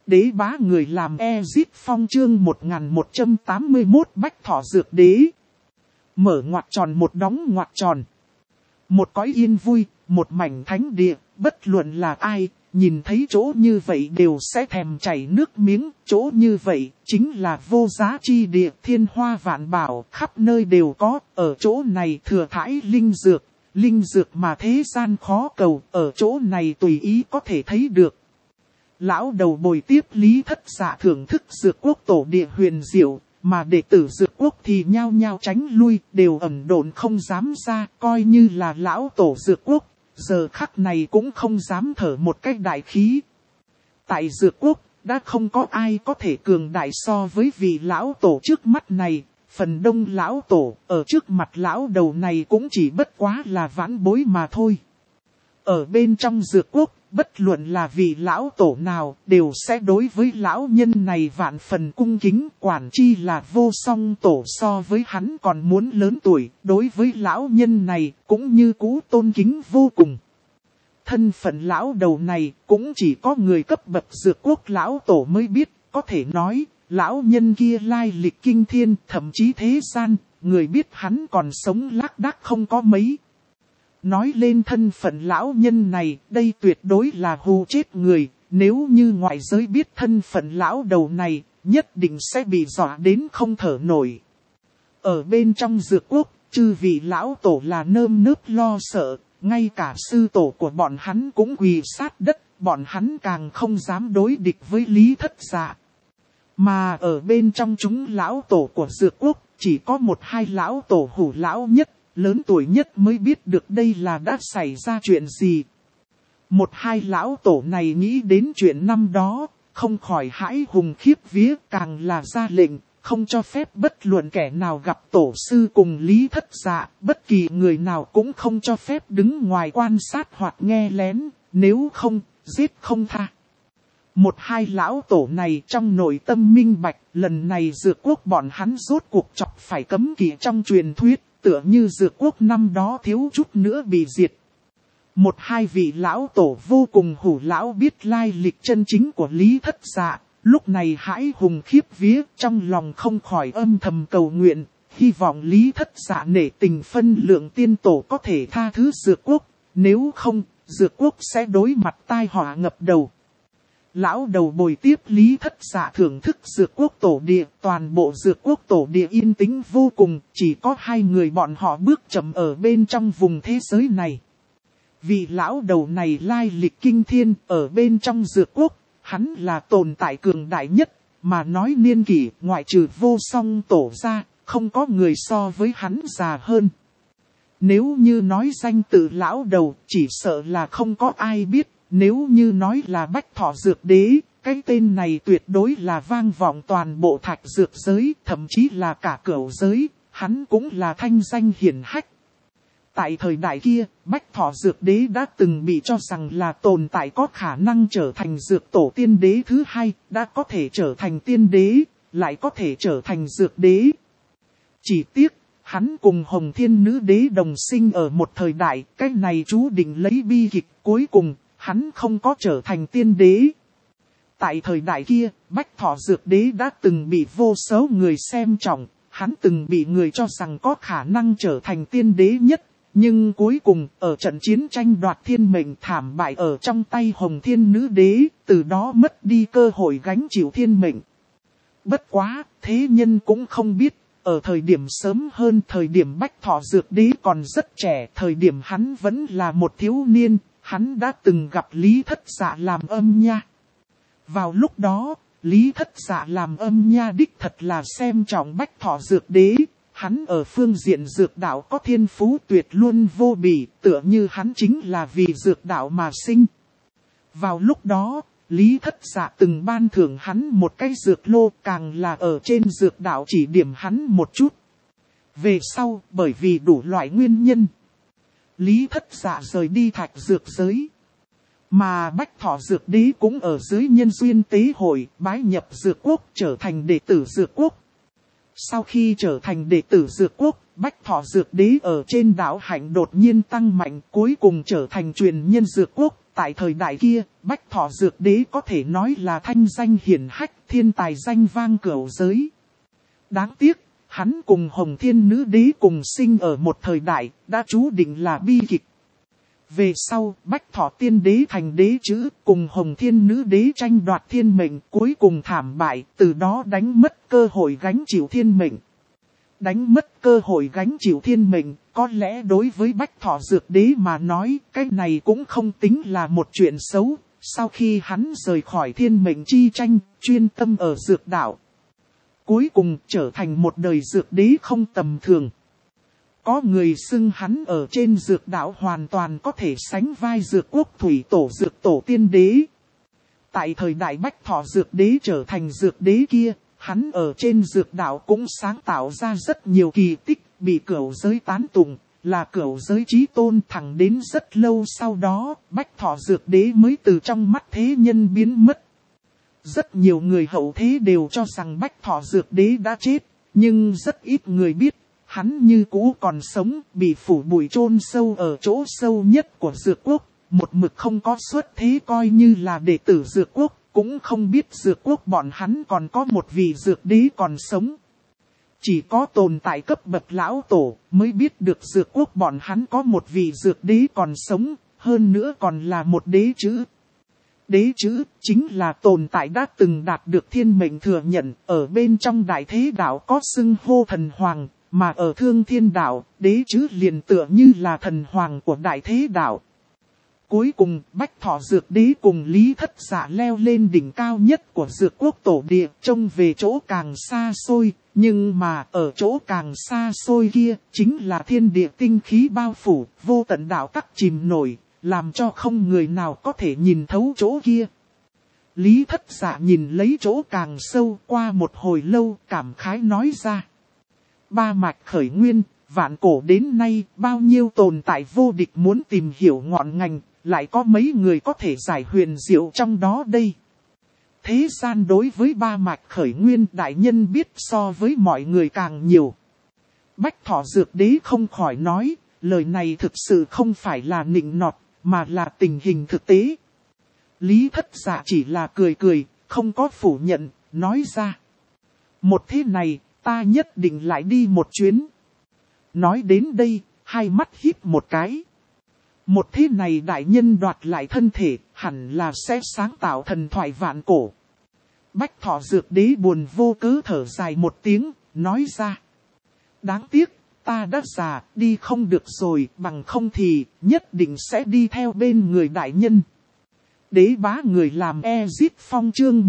Đế bá người làm Ezit Phong chương 1181 Bách Thọ Dược Đế. Mở ngoặc tròn một đóng ngoặc tròn. Một cõi yên vui, một mảnh thánh địa, bất luận là ai, nhìn thấy chỗ như vậy đều sẽ thèm chảy nước miếng. Chỗ như vậy, chính là vô giá chi địa, thiên hoa vạn bảo, khắp nơi đều có. Ở chỗ này thừa thãi linh dược mà thế gian khó cầu, ở chỗ này tùy ý có thể thấy được. Lão đầu bồi tiếp Lý Thất Dạ thưởng thức dược quốc tổ địa huyền diệu, mà đệ tử dược quốc thì nhao nhao tránh lui, đều ẩn độn không dám ra, coi như là lão tổ dược quốc, giờ khắc này cũng không dám thở một cách đại khí. Tại dược quốc, đã không có ai có thể cường đại so với vị lão tổ trước mắt này, phần đông lão tổ, ở trước mặt lão đầu này cũng chỉ bất quá là vãn bối mà thôi. Ở bên trong dược quốc, bất luận là vị lão tổ nào, đều sẽ đối với lão nhân này vạn phần cung kính, quản chi là vô song tổ so với hắn còn muốn lớn tuổi, đối với lão nhân này, cũng như cũ tôn kính vô cùng. Thân phận lão đầu này, cũng chỉ có người cấp bậc dược quốc lão tổ mới biết, có thể nói, lão nhân kia lai lịch kinh thiên, thậm chí thế gian, người biết hắn còn sống lác đác không có mấy. Nói lên thân phận lão nhân này, đây tuyệt đối là hù chết người, nếu như ngoại giới biết thân phận lão đầu này, nhất định sẽ bị dọa đến không thở nổi. Ở bên trong dược quốc, chư vị lão tổ là nơm nớp lo sợ, ngay cả sư tổ của bọn hắn cũng quỳ sát đất, bọn hắn càng không dám đối địch với Lý Thất Dạ. Mà ở bên trong chúng lão tổ của dược quốc, chỉ có một hai lão tổ hủ lão nhất, lớn tuổi nhất mới biết được đây là đã xảy ra chuyện gì. Một hai lão tổ này nghĩ đến chuyện năm đó, không khỏi hãi hùng khiếp vía, càng là ra lệnh, không cho phép bất luận kẻ nào gặp tổ sư cùng Lý Thất Dạ, bất kỳ người nào cũng không cho phép đứng ngoài quan sát hoặc nghe lén, nếu không, giết không tha. Một hai lão tổ này trong nội tâm minh bạch, lần này dược quốc bọn hắn rốt cuộc chọc phải cấm kỵ trong truyền thuyết, tựa như dược quốc năm đó thiếu chút nữa bị diệt. Một hai vị lão tổ vô cùng hủ lão biết lai lịch chân chính của Lý Thất Dạ, lúc này hãi hùng khiếp vía, trong lòng không khỏi âm thầm cầu nguyện, hy vọng Lý Thất Dạ nể tình phân lượng tiên tổ có thể tha thứ dược quốc, nếu không, dược quốc sẽ đối mặt tai họa ngập đầu. Lão đầu bồi tiếp Lý Thất Dạ thưởng thức dược quốc tổ địa, toàn bộ dược quốc tổ địa yên tĩnh vô cùng, chỉ có hai người bọn họ bước chậm ở bên trong vùng thế giới này. Vị lão đầu này lai lịch kinh thiên, ở bên trong dược quốc, hắn là tồn tại cường đại nhất, mà nói niên kỷ ngoại trừ vô song tổ ra, không có người so với hắn già hơn. Nếu như nói danh tự lão đầu, chỉ sợ là không có ai biết. Nếu như nói là Bách Thọ Dược Đế, cái tên này tuyệt đối là vang vọng toàn bộ thạch dược giới, thậm chí là cả cửu giới, hắn cũng là thanh danh hiển hách. Tại thời đại kia, Bách Thọ Dược Đế đã từng bị cho rằng là tồn tại có khả năng trở thành dược tổ tiên đế thứ hai, đã có thể trở thành tiên đế, lại có thể trở thành dược đế. Chỉ tiếc, hắn cùng Hồng Thiên Nữ Đế đồng sinh ở một thời đại, cái này chú định lấy bi kịch cuối cùng. Hắn không có trở thành tiên đế. Tại thời đại kia, Bách Thọ Dược Đế đã từng bị vô số người xem trọng, hắn từng bị người cho rằng có khả năng trở thành tiên đế nhất. Nhưng cuối cùng, ở trận chiến tranh đoạt thiên mệnh thảm bại ở trong tay Hồng Thiên Nữ Đế, từ đó mất đi cơ hội gánh chịu thiên mệnh. Bất quá, thế nhân cũng không biết, ở thời điểm sớm hơn thời điểm Bách Thọ Dược Đế còn rất trẻ, thời điểm hắn vẫn là một thiếu niên. Hắn đã từng gặp Lý Thất Dạ làm âm nha. Vào lúc đó, Lý Thất Dạ làm âm nha đích thật là xem trọng Bách Thọ Dược Đế. Hắn ở phương diện dược đạo có thiên phú tuyệt luôn vô bỉ, tựa như hắn chính là vì dược đạo mà sinh. Vào lúc đó, Lý Thất Dạ từng ban thưởng hắn một cái dược lô, càng là ở trên dược đạo chỉ điểm hắn một chút. Về sau, bởi vì đủ loại nguyên nhân, Lý Thất Dạ rời đi thạch dược giới. Mà Bách Thọ Dược Đế cũng ở dưới nhân duyên tế hội bái nhập dược quốc trở thành đệ tử dược quốc. Sau khi trở thành đệ tử dược quốc, Bách Thọ Dược Đế ở trên đảo hạnh đột nhiên tăng mạnh cuối cùng trở thành truyền nhân dược quốc. tại thời đại kia, Bách Thọ Dược Đế có thể nói là thanh danh hiển hách, thiên tài danh vang cửu giới. Đáng tiếc, hắn cùng Hồng Thiên Nữ Đế cùng sinh ở một thời đại, đã chú định là bi kịch. Về sau, Bách Thọ Tiên Đế thành đế chữ, cùng Hồng Thiên Nữ Đế tranh đoạt thiên mệnh, cuối cùng thảm bại, từ đó đánh mất cơ hội gánh chịu thiên mệnh. Đánh mất cơ hội gánh chịu thiên mệnh, có lẽ đối với Bách Thọ Dược Đế mà nói, cái này cũng không tính là một chuyện xấu. Sau khi hắn rời khỏi thiên mệnh chi tranh, chuyên tâm ở dược đạo, cuối cùng trở thành một đời dược đế không tầm thường. Có người xưng hắn ở trên dược đạo hoàn toàn có thể sánh vai dược quốc thủy tổ dược tổ tiên đế. Tại thời đại Bách Thọ Dược Đế trở thành dược đế kia, hắn ở trên dược đạo cũng sáng tạo ra rất nhiều kỳ tích, bị cửu giới tán tụng, là cửu giới chí tôn. Thẳng đến rất lâu sau đó, Bách Thọ Dược Đế mới từ trong mắt thế nhân biến mất. Rất nhiều người hậu thế đều cho rằng Bách Thọ Dược Đế đã chết, nhưng rất ít người biết, hắn như cũ còn sống, bị phủ bụi chôn sâu ở chỗ sâu nhất của dược quốc, một mực không có xuất thế coi như là đệ tử dược quốc, cũng không biết dược quốc bọn hắn còn có một vị dược đế còn sống. Chỉ có tồn tại cấp bậc lão tổ mới biết được dược quốc bọn hắn có một vị dược đế còn sống, hơn nữa còn là một đế chữ. Đế chữ chính là tồn tại đã từng đạt được thiên mệnh thừa nhận, ở bên trong đại thế đạo có xưng hô thần hoàng, mà ở thương thiên đạo, đế chữ liền tựa như là thần hoàng của đại thế đạo. Cuối cùng, Bách Thọ Dược Đế cùng Lý Thất Dạ leo lên đỉnh cao nhất của dược quốc tổ địa, trông về chỗ càng xa xôi, nhưng mà ở chỗ càng xa xôi kia, chính là thiên địa tinh khí bao phủ, vô tận đạo tắc chìm nổi, làm cho không người nào có thể nhìn thấu chỗ kia. Lý Thất Dạ nhìn lấy chỗ càng sâu, qua một hồi lâu, cảm khái nói ra. Ba mạch khởi nguyên, vạn cổ đến nay, bao nhiêu tồn tại vô địch muốn tìm hiểu ngọn ngành, lại có mấy người có thể giải huyền diệu trong đó đây. Thế gian đối với ba mạch khởi nguyên đại nhân biết so với mọi người càng nhiều. Bách Thọ Dược Đế không khỏi nói, lời này thực sự không phải là nịnh nọt, mà là tình hình thực tế. Lý Thất Dạ chỉ là cười cười, không có phủ nhận, nói ra. Một thế này, ta nhất định lại đi một chuyến. Nói đến đây, hai mắt híp một cái. Một thế này đại nhân đoạt lại thân thể, hẳn là sẽ sáng tạo thần thoại vạn cổ. Bách Thọ Dược Đế buồn vô cớ thở dài một tiếng, nói ra. Đáng tiếc, ta đã già, đi không được rồi, bằng không thì, nhất định sẽ đi theo bên người đại nhân. Đế bá người làm Ezit Phong chương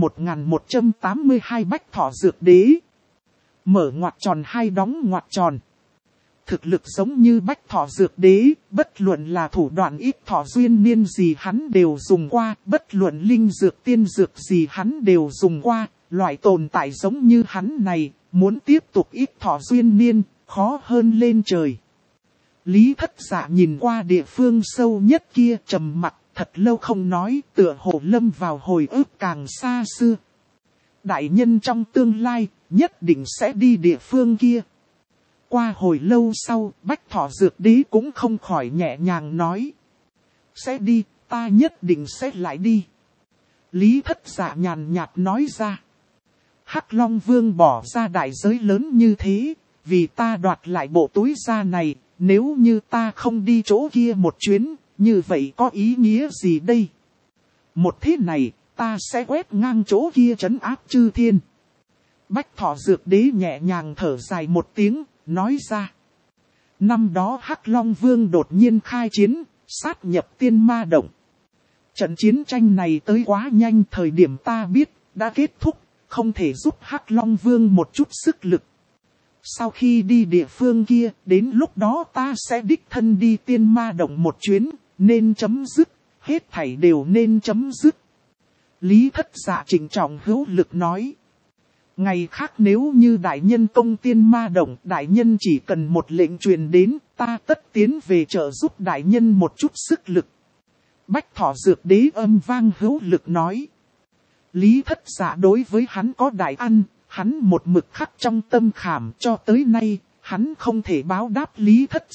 1182 Bách Thọ Dược Đế. Mở ngoặc tròn hai đóng ngoặc tròn. Thực lực giống như Bách Thọ Dược Đế, bất luận là thủ đoạn ít thọ duyên niên gì hắn đều dùng qua, bất luận linh dược tiên dược gì hắn đều dùng qua, loại tồn tại giống như hắn này, muốn tiếp tục ít thọ duyên niên, khó hơn lên trời. Lý Thất Dạ nhìn qua địa phương sâu nhất kia trầm mặc, thật lâu không nói, tựa hồ lâm vào hồi ức càng xa xưa. Đại nhân trong tương lai, nhất định sẽ đi địa phương kia. Qua hồi lâu sau, Bách Thọ Dược Đế cũng không khỏi nhẹ nhàng nói. Sẽ đi, ta nhất định sẽ lại đi. Lý Thất Dạ nhàn nhạt nói ra. Hắc Long Vương bỏ ra đại giới lớn như thế, vì ta đoạt lại bộ túi da này, nếu như ta không đi chỗ kia một chuyến, như vậy có ý nghĩa gì đây? Một thế này, ta sẽ quét ngang chỗ kia trấn áp chư thiên. Bách Thọ Dược Đế nhẹ nhàng thở dài một tiếng, nói ra. Năm đó Hắc Long Vương đột nhiên khai chiến, sát nhập Tiên Ma Động. Trận chiến tranh này tới quá nhanh, thời điểm ta biết, đã kết thúc, không thể giúp Hắc Long Vương một chút sức lực. Sau khi đi địa phương kia, đến lúc đó ta sẽ đích thân đi Tiên Ma Động một chuyến, nên chấm dứt, hết thảy đều nên chấm dứt. Lý Thất Dạ trịnh trọng hữu lực nói. Ngày khác nếu như đại nhân công Tiên Ma Động, đại nhân chỉ cần một lệnh truyền đến, ta tất tiến về trợ giúp đại nhân một chút sức lực. Bách Thọ Dược Đế âm vang hữu lực nói. Lý Thất Dạ đối với hắn có đại ân, hắn một mực khắc trong tâm khảm cho tới nay, hắn không thể báo đáp Lý Thất Dạ,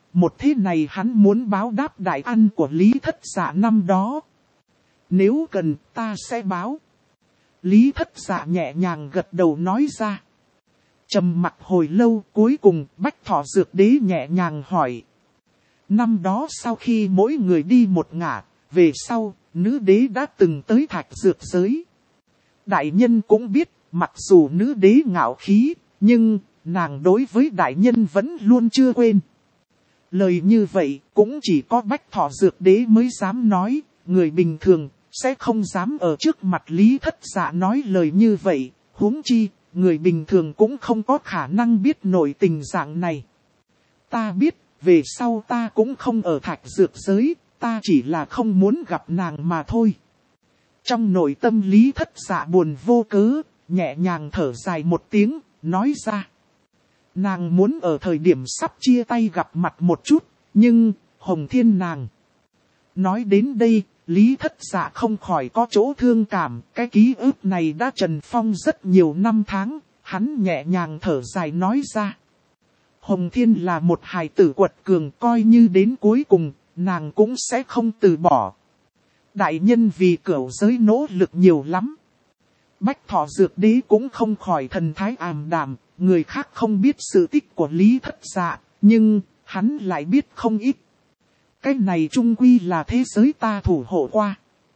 một thế này hắn muốn báo đáp đại ân của Lý Thất Dạ năm đó. Nếu cần ta sẽ báo. Lý Thất Dạ nhẹ nhàng gật đầu nói ra. Trầm mặc hồi lâu, cuối cùng Bách Thọ Dược Đế nhẹ nhàng hỏi. Năm đó sau khi mỗi người đi một ngả, về sau, nữ đế đã từng tới Thạch Dược giới. Đại nhân cũng biết, mặc dù nữ đế ngạo khí, nhưng nàng đối với đại nhân vẫn luôn chưa quên. Lời như vậy cũng chỉ có Bách Thọ Dược Đế mới dám nói, người bình thường sẽ không dám ở trước mặt Lý Thất Dạ nói lời như vậy, huống chi, người bình thường cũng không có khả năng biết nổi tình dạng này. Ta biết, về sau ta cũng không ở Thạch Dược giới, ta chỉ là không muốn gặp nàng mà thôi. Trong nội tâm Lý Thất Dạ buồn vô cớ, nhẹ nhàng thở dài một tiếng, nói ra. Nàng muốn ở thời điểm sắp chia tay gặp mặt một chút, nhưng, Hồng Thiên nàng. Nói đến đây, Lý Thất Dạ không khỏi có chỗ thương cảm, cái ký ức này đã trần phong rất nhiều năm tháng, hắn nhẹ nhàng thở dài nói ra. Hồng Thiên là một hài tử quật cường, coi như đến cuối cùng, nàng cũng sẽ không từ bỏ. Đại nhân vì cửu giới nỗ lực nhiều lắm. Bách Thọ Dược Đế cũng không khỏi thần thái ảm đạm, người khác không biết sự tích của Lý Thất Dạ, nhưng hắn lại biết không ít. Cái này chung quy là thế giới ta thủ hộ qua.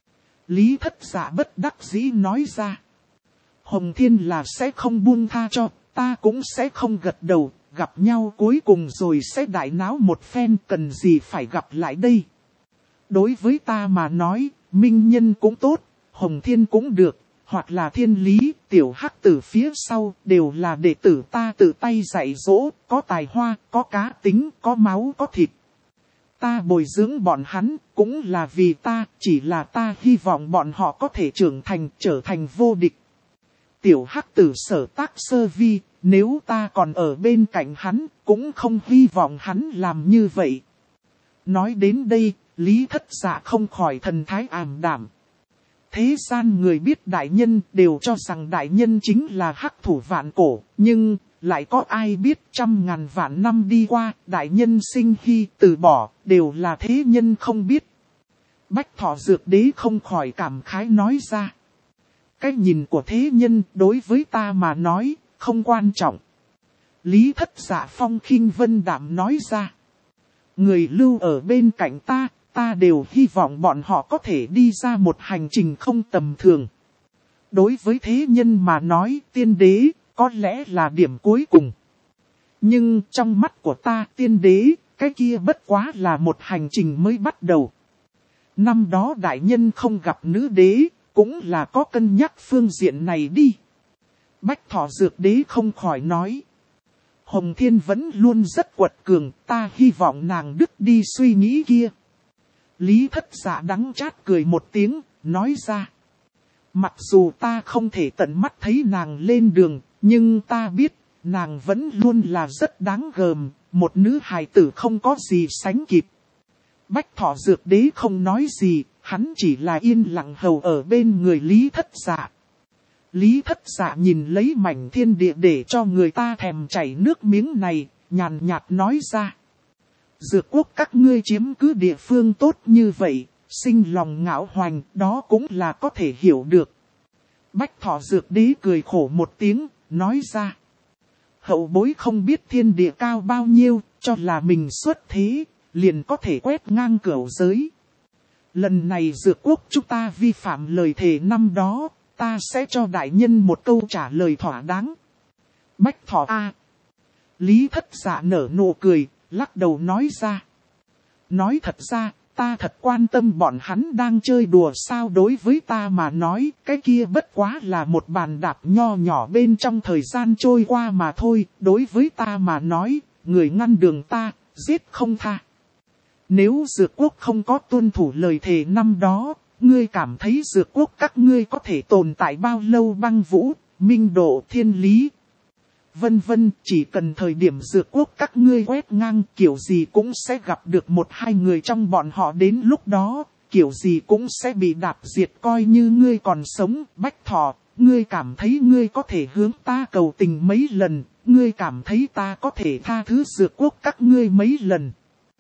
Lý Thất Dạ bất đắc dĩ nói ra. Hồng Thiên là sẽ không buông tha cho, ta cũng sẽ không gật đầu, gặp nhau cuối cùng rồi sẽ đại náo một phen, cần gì phải gặp lại đây. Đối với ta mà nói, Minh Nhân cũng tốt, Hồng Thiên cũng được, hoặc là Thiên Lý, Tiểu Hắc Tử phía sau, đều là đệ tử ta tự tay dạy dỗ, có tài hoa, có cá tính, có máu, có thịt. Ta bồi dưỡng bọn hắn, cũng là vì ta, chỉ là ta hy vọng bọn họ có thể trưởng thành, trở thành vô địch. Tiểu Hắc Tử Sở Tác Sơ Vi, nếu ta còn ở bên cạnh hắn, cũng không hy vọng hắn làm như vậy. Nói đến đây, Lý Thất Dạ không khỏi thần thái ảm đạm. Thế gian người biết đại nhân đều cho rằng đại nhân chính là hắc thủ vạn cổ, nhưng lại có ai biết 100.000 vạn năm đi qua, đại nhân sinh hy từ bỏ, đều là thế nhân không biết. Bách Thọ Dược Đế không khỏi cảm khái nói ra. Cái nhìn của thế nhân đối với ta mà nói, không quan trọng. Lý Thất Dạ phong khinh vân đạm nói ra. Người lưu ở bên cạnh ta, ta đều hy vọng bọn họ có thể đi ra một hành trình không tầm thường. Đối với thế nhân mà nói, tiên đế, có lẽ là điểm cuối cùng. Nhưng trong mắt của ta, tiên đế, cái kia bất quá là một hành trình mới bắt đầu. Năm đó đại nhân không gặp nữ đế, cũng là có cân nhắc phương diện này đi. Bách Thọ Dược Đế không khỏi nói. Hồng Thiên vẫn luôn rất quật cường, ta hy vọng nàng đứt đi suy nghĩ kia. Lý Thất Dạ đắng chát cười một tiếng, nói ra. Mặc dù ta không thể tận mắt thấy nàng lên đường, nhưng ta biết, nàng vẫn luôn là rất đáng gờm, một nữ hài tử không có gì sánh kịp. Bách Thọ Dược Đế không nói gì, hắn chỉ là yên lặng hầu ở bên người Lý Thất Dạ. Lý Thất Dạ nhìn lấy mảnh thiên địa để cho người ta thèm chảy nước miếng này, nhàn nhạt nói ra. Dược quốc các ngươi chiếm cứ địa phương tốt như vậy, sinh lòng ngạo hoành, đó cũng là có thể hiểu được. Bách Thọ Dược Đế cười khổ một tiếng, nói ra. Hậu bối không biết thiên địa cao bao nhiêu, cho là mình xuất thế, liền có thể quét ngang cửu giới. Lần này dược quốc chúng ta vi phạm lời thề năm đó, ta sẽ cho đại nhân một câu trả lời thỏa đáng. Bách Thọ A. Lý Thất Dạ nở nụ cười, lắc đầu nói ra. Nói thật ra, ta thật quan tâm bọn hắn đang chơi đùa sao, đối với ta mà nói, cái kia bất quá là một bàn đạp nho nhỏ bên trong thời gian trôi qua mà thôi, đối với ta mà nói, người ngăn đường ta, giết không tha. Nếu dược quốc không có tuân thủ lời thề năm đó, ngươi cảm thấy dược quốc các ngươi có thể tồn tại bao lâu? Băng Vũ, Minh Độ, Thiên Lý, vân vân, chỉ cần thời điểm dược quốc các ngươi quét ngang, kiểu gì cũng sẽ gặp được một hai người trong bọn họ, đến lúc đó, kiểu gì cũng sẽ bị đạp diệt, coi như ngươi còn sống. Bách Thọ, ngươi cảm thấy ngươi có thể hướng ta cầu tình mấy lần, ngươi cảm thấy ta có thể tha thứ dược quốc các ngươi mấy lần.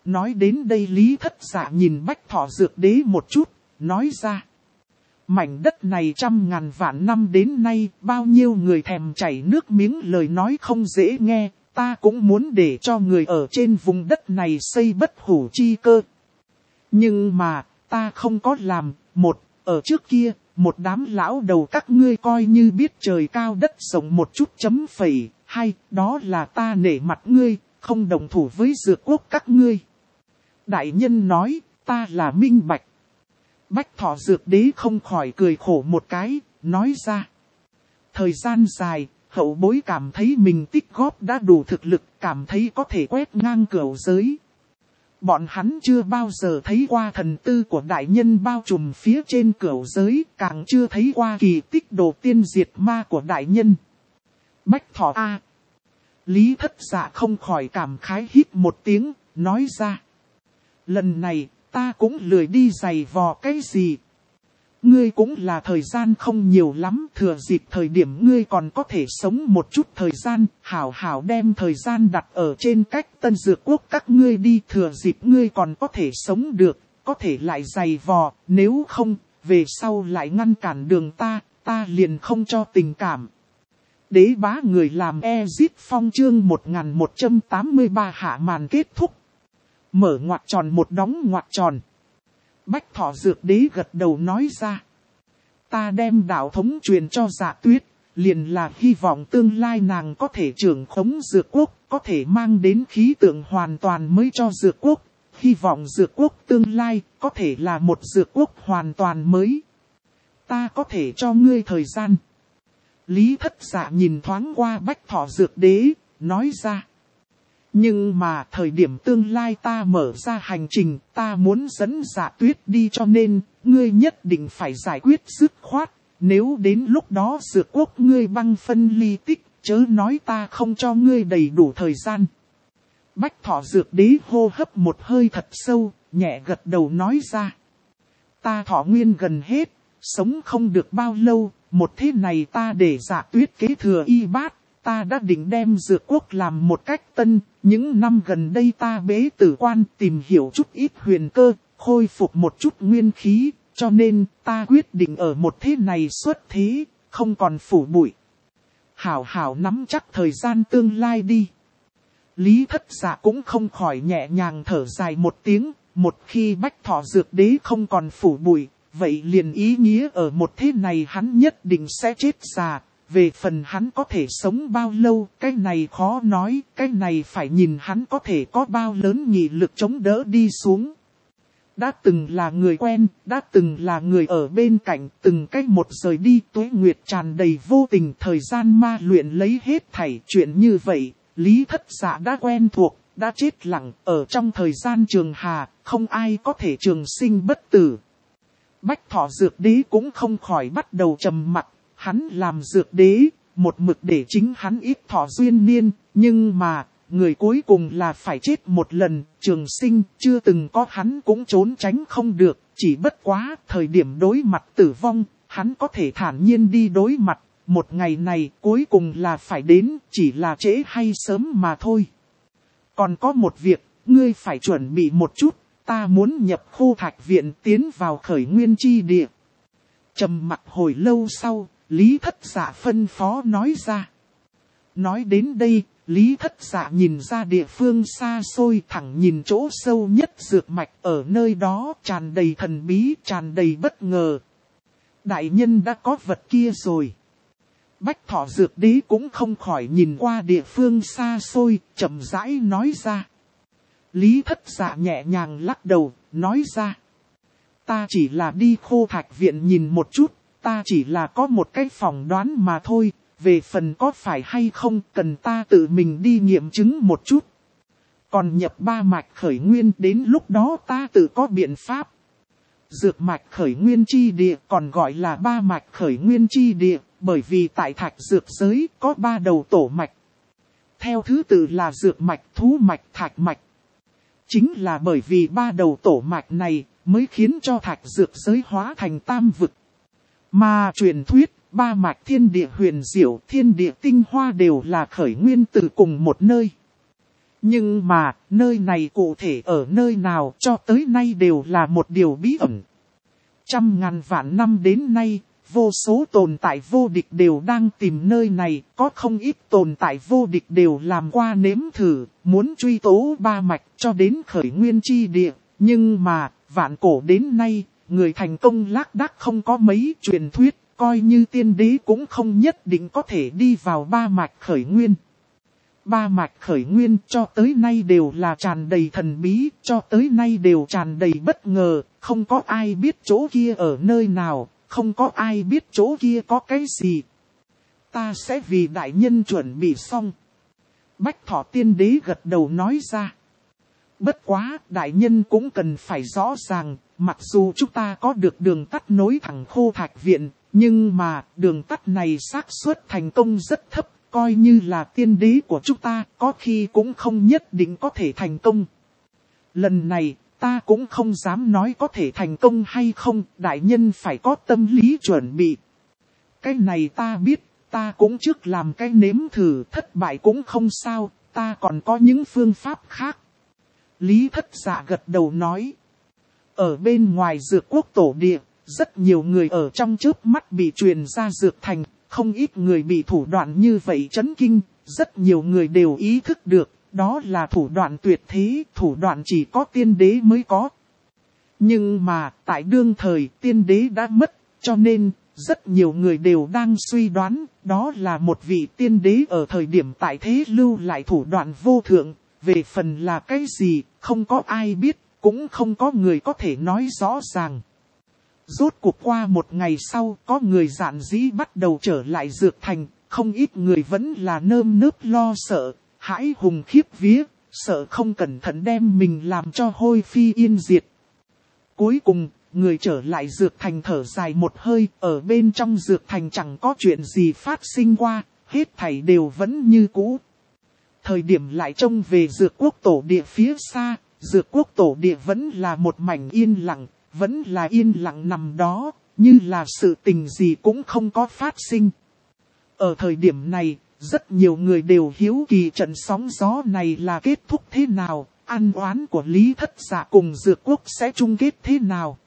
Nói đến đây Lý Thất Dạ nhìn Bách Thọ Dược Đế một chút, nói ra. Mảnh đất này 100.000 vạn năm đến nay, bao nhiêu người thèm chảy nước miếng, lời nói không dễ nghe, ta cũng muốn để cho người ở trên vùng đất này xây bất hủ chi cơ. Nhưng mà, ta không có làm. Một, ở trước kia, một đám lão đầu các ngươi coi như biết trời cao đất rộng một chút chấm phẩy. Hai, đó là ta nể mặt ngươi, không đồng thủ với Dược Quốc các ngươi. Đại nhân nói, ta là minh bạch. Bách Thọ Dược Đế không khỏi cười khổ một cái, nói ra. Thời gian dài, hậu bối cảm thấy mình tích góp đã đủ thực lực, cảm thấy có thể quét ngang cửu giới. Bọn hắn chưa bao giờ thấy qua thần tư của đại nhân bao trùm phía trên cửu giới, càng chưa thấy qua kỳ tích đồ tiên diệt ma của đại nhân. Bách Thọ A. Lý Thất Dạ không khỏi cảm khái hít một tiếng, nói ra. Lần này, ta cũng lười đi giày vò cái gì. Ngươi cũng là thời gian không nhiều lắm, thừa dịp thời điểm ngươi còn có thể sống một chút thời gian, hảo hảo đem thời gian đặt ở trên cách Tân Dược Quốc các ngươi đi, thừa dịp ngươi còn có thể sống được, có thể lại giày vò, nếu không, về sau lại ngăn cản đường ta liền không cho tình cảm. Đế bá người làm Ezit Phong chương 1183 hạ màn kết thúc. Mở ngoặc tròn một đóng ngoặc tròn. Bách Thọ Dược Đế gật đầu nói ra. Ta đem đạo thống truyền cho Dạ Tuyết, liền là hy vọng tương lai nàng có thể trưởng khống Dược Quốc, có thể mang đến khí tượng hoàn toàn mới cho Dược Quốc. Hy vọng Dược Quốc tương lai có thể là một Dược Quốc hoàn toàn mới. Ta có thể cho ngươi thời gian. Lý Thất Dạ nhìn thoáng qua Bách Thọ Dược Đế, nói ra. Nhưng mà thời điểm tương lai ta mở ra hành trình, ta muốn dẫn Dạ Tuyết đi, cho nên, ngươi nhất định phải giải quyết dứt khoát. Nếu đến lúc đó Dược Quốc ngươi băng phân ly tích, chớ nói ta không cho ngươi đầy đủ thời gian. Bách Thọ Dược Đế hô hấp một hơi thật sâu, nhẹ gật đầu nói ra. Ta thọ nguyên gần hết, sống không được bao lâu, một thế này ta để Dạ Tuyết kế thừa y bát. Ta đã định đem Dược Quốc làm một cách tân, những năm gần đây ta bế tử quan tìm hiểu chút ít huyền cơ, khôi phục một chút nguyên khí, cho nên ta quyết định ở một thế này xuất thế, không còn phủ bụi. Hảo hảo nắm chắc thời gian tương lai đi. Lý Thất Dạ cũng không khỏi nhẹ nhàng thở dài một tiếng, một khi Bách Thọ Dược Đế không còn phủ bụi, vậy liền ý nghĩa ở một thế này hắn nhất định sẽ chết già. Về phần hắn có thể sống bao lâu, cái này khó nói, cái này phải nhìn hắn có thể có bao lớn nghị lực chống đỡ đi xuống. Đã từng là người quen, đã từng là người ở bên cạnh, từng cách một rời đi, tuế nguyệt tràn đầy vô tình, thời gian ma luyện lấy hết thảy chuyện như vậy. Lý Thất Dạ đã quen thuộc, đã chết lặng, ở trong thời gian trường hà, không ai có thể trường sinh bất tử. Bách Thọ Dược Đế cũng không khỏi bắt đầu trầm mặc. Hắn làm Dược Đế, một mực để chính hắn ít thọ duyên niên, nhưng mà, người cuối cùng là phải chết một lần, trường sinh, chưa từng có hắn cũng trốn tránh không được, chỉ bất quá, thời điểm đối mặt tử vong, hắn có thể thản nhiên đi đối mặt, một ngày này cuối cùng là phải đến, chỉ là trễ hay sớm mà thôi. Còn có một việc, ngươi phải chuẩn bị một chút, ta muốn nhập Khô Thạch Viện tiến vào Khởi Nguyên Chi Địa. Trầm mặc hồi lâu sau, Lý Thất Dạ phân phó nói ra. Nói đến đây, Lý Thất Dạ nhìn ra địa phương xa xôi, thẳng nhìn chỗ sâu nhất dược mạch, ở nơi đó tràn đầy thần bí, tràn đầy bất ngờ. Đại nhân đã có vật kia rồi. Bách Thọ Dược Đế cũng không khỏi nhìn qua địa phương xa xôi, chậm rãi nói ra. Lý Thất Dạ nhẹ nhàng lắc đầu, nói ra. Ta chỉ là đi Khô Thạch Viện nhìn một chút. Ta chỉ là có một cái phỏng đoán mà thôi, về phần có phải hay không cần ta tự mình đi nghiệm chứng một chút. Còn nhập 3 mạch khởi nguyên, đến lúc đó ta tự có biện pháp. Dược mạch khởi nguyên chi địa còn gọi là 3 mạch khởi nguyên chi địa, bởi vì tại thạch dược giới có 3 đầu tổ mạch. Theo thứ tự là dược mạch, thú mạch, thạch mạch. Chính là bởi vì 3 đầu tổ mạch này mới khiến cho thạch dược giới hóa thành tam vực. Mà truyền thuyết, 3 mạch thiên địa huyền diệu, thiên địa tinh hoa đều là khởi nguyên từ cùng một nơi. Nhưng mà, nơi này cụ thể ở nơi nào cho tới nay đều là một điều bí ẩn. Trăm ngàn vạn năm đến nay, vô số tồn tại vô địch đều đang tìm nơi này, có không ít tồn tại vô địch đều làm qua nếm thử, muốn truy tố ba mạch cho đến khởi nguyên chi địa. Nhưng mà, vạn cổ đến nay, người thành công lác đác không có mấy. Truyền thuyết, coi như tiên đế cũng không nhất định có thể đi vào ba mạch khởi nguyên. Ba mạch khởi nguyên cho tới nay đều là tràn đầy thần bí, cho tới nay đều tràn đầy bất ngờ, không có ai biết chỗ kia ở nơi nào, không có ai biết chỗ kia có cái gì. Ta sẽ vì đại nhân chuẩn bị xong. Bách Thọ Tiên Đế gật đầu nói ra. Bất quá, đại nhân cũng cần phải rõ ràng, mặc dù chúng ta có được đường tắt nối thẳng Khô Thạch Viện, nhưng mà đường tắt này xác suất thành công rất thấp. Coi như là tiên đế của chúng ta, có khi cũng không nhất định có thể thành công. Lần này, ta cũng không dám nói có thể thành công hay không, đại nhân phải có tâm lý chuẩn bị. Cái này ta biết, ta cũng trước làm cái nếm thử, thất bại cũng không sao, ta còn có những phương pháp khác. Lý Thất Dạ gật đầu nói. Ở bên ngoài Dược Quốc tổ địa, rất nhiều người ở trong chớp mắt bị truyền ra Dược Thành. Không ít người bị thủ đoạn như vậy chấn kinh, rất nhiều người đều ý thức được, đó là thủ đoạn tuyệt thế, thủ đoạn chỉ có tiên đế mới có. Nhưng mà, tại đương thời, tiên đế đã mất, cho nên, rất nhiều người đều đang suy đoán, đó là một vị tiên đế ở thời điểm tại thế lưu lại thủ đoạn vô thượng, về phần là cái gì, không có ai biết, cũng không có người có thể nói rõ ràng. Rốt cuộc qua một ngày sau, có người dạn dĩ bắt đầu trở lại Dược Thành, không ít người vẫn là nơm nớp lo sợ, hãi hùng khiếp vía, sợ không cẩn thận đem mình làm cho hôi phi yên diệt. Cuối cùng, người trở lại Dược Thành thở dài một hơi, ở bên trong Dược Thành chẳng có chuyện gì phát sinh qua, hết thảy đều vẫn như cũ. Thời điểm lại trông về Dược Quốc tổ địa phía xa, Dược Quốc tổ địa vẫn là một mảnh yên lặng. Vẫn là yên lặng nằm đó, như là sự tình gì cũng không có phát sinh. Ở thời điểm này, rất nhiều người đều hiếu kỳ trận sóng gió này là kết thúc thế nào, ăn oán của Lý Thất Dạ cùng Dược Quốc sẽ chung kết thế nào.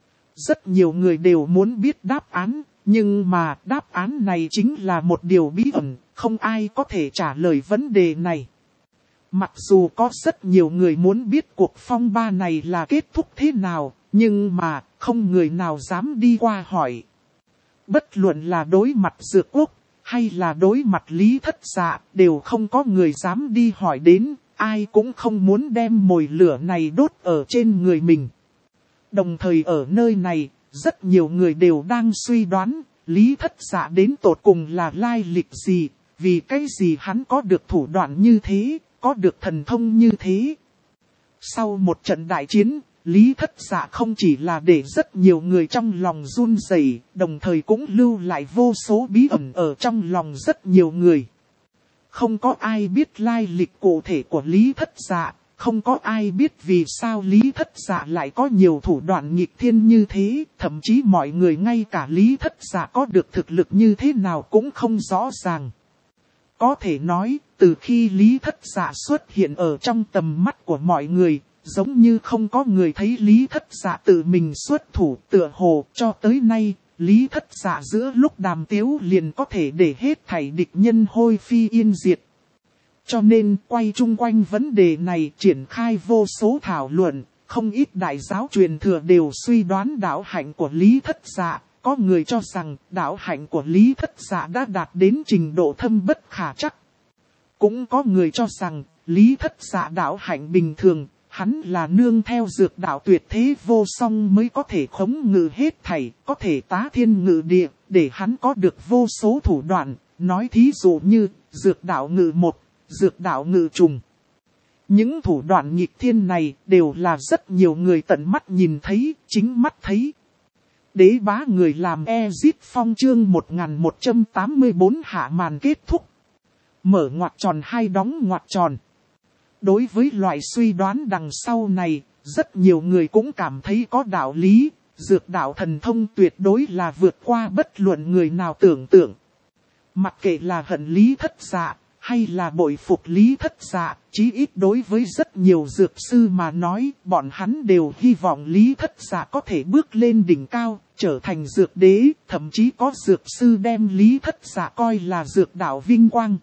Rất nhiều người đều muốn biết đáp án, nhưng mà đáp án này chính là một điều bí ẩn, không ai có thể trả lời vấn đề này. Mặc dù có rất nhiều người muốn biết cuộc phong ba này là kết thúc thế nào, nhưng mà không người nào dám đi qua hỏi. Bất luận là đối mặt Dược Quốc, hay là đối mặt Lý Thất Dạ, đều không có người dám đi hỏi đến, ai cũng không muốn đem mồi lửa này đốt ở trên người mình. Đồng thời ở nơi này, rất nhiều người đều đang suy đoán, Lý Thất Dạ đến tột cùng là lai lịch gì, vì cái gì hắn có được thủ đoạn như thế, có được thần thông như thế. Sau một trận đại chiến, Lý Thất Dạ không chỉ là để rất nhiều người trong lòng run rẩy, đồng thời cũng lưu lại vô số bí ẩn ở trong lòng rất nhiều người. Không có ai biết lai lịch cụ thể của Lý Thất Dạ, không có ai biết vì sao Lý Thất Dạ lại có nhiều thủ đoạn nghịch thiên như thế, thậm chí mọi người ngay cả Lý Thất Dạ có được thực lực như thế nào cũng không rõ ràng. Có thể nói, từ khi Lý Thất Dạ xuất hiện ở trong tầm mắt của mọi người, giống như không có người thấy Lý Thất Dạ tự mình xuất thủ, tựa hồ cho tới nay, Lý Thất Dạ giữa lúc đàm tiếu liền có thể để hết thảy địch nhân hôi phi yên diệt. Cho nên quay chung quanh vấn đề này triển khai vô số thảo luận, không ít đại giáo truyền thừa đều suy đoán đạo hạnh của Lý Thất Dạ. Có người cho rằng đạo hạnh của Lý Thất Dạ đã đạt đến trình độ thâm bất khả trắc. Cũng có người cho rằng Lý Thất Dạ đạo hạnh bình thường, hắn là nương theo dược đạo tuyệt thế vô song mới có thể khống ngự hết thảy, có thể tá thiên ngự địa, để hắn có được vô số thủ đoạn, nói thí dụ như dược đạo ngự một, dược đạo ngự trùng. Những thủ đoạn nghịch thiên này đều là rất nhiều người tận mắt nhìn thấy, chính mắt thấy. Đế bá người làm Ezit Phong chương 1184 hạ màn kết thúc. Mở ngoặc tròn hay đóng ngoặc tròn. Đối với loại suy đoán đằng sau này, rất nhiều người cũng cảm thấy có đạo lý, dược đạo thần thông tuyệt đối là vượt qua bất luận người nào tưởng tượng. Mặc kệ là hận Lý Thất Dạ, hay là bội phục Lý Thất Dạ, chí ít đối với rất nhiều dược sư mà nói, bọn hắn đều hy vọng Lý Thất Dạ có thể bước lên đỉnh cao, trở thành dược đế, thậm chí có dược sư đem Lý Thất Dạ coi là dược đạo vinh quang.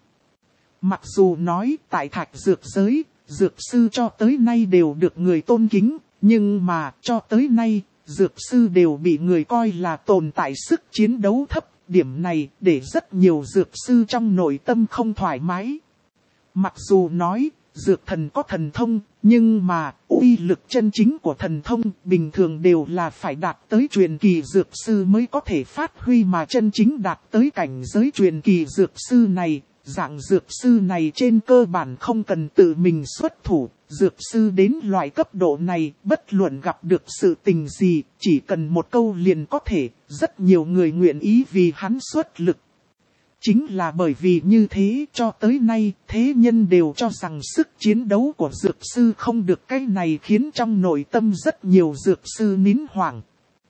Mặc dù nói tại thạch dược giới, dược sư cho tới nay đều được người tôn kính, nhưng mà cho tới nay, dược sư đều bị người coi là tồn tại sức chiến đấu thấp. Điểm này để rất nhiều dược sư trong nội tâm không thoải mái. Mặc dù nói, dược thần có thần thông, nhưng mà uy lực chân chính của thần thông bình thường đều là phải đạt tới truyền kỳ dược sư mới có thể phát huy, mà chân chính đạt tới cảnh giới truyền kỳ dược sư này. Dạng dược sư này trên cơ bản không cần tự mình xuất thủ, dược sư đến loại cấp độ này, bất luận gặp được sự tình gì, chỉ cần một câu liền có thể, rất nhiều người nguyện ý vì hắn xuất lực. Chính là bởi vì như thế, cho tới nay, thế nhân đều cho rằng sức chiến đấu của dược sư không được, cái này khiến trong nội tâm rất nhiều dược sư nín hoảng.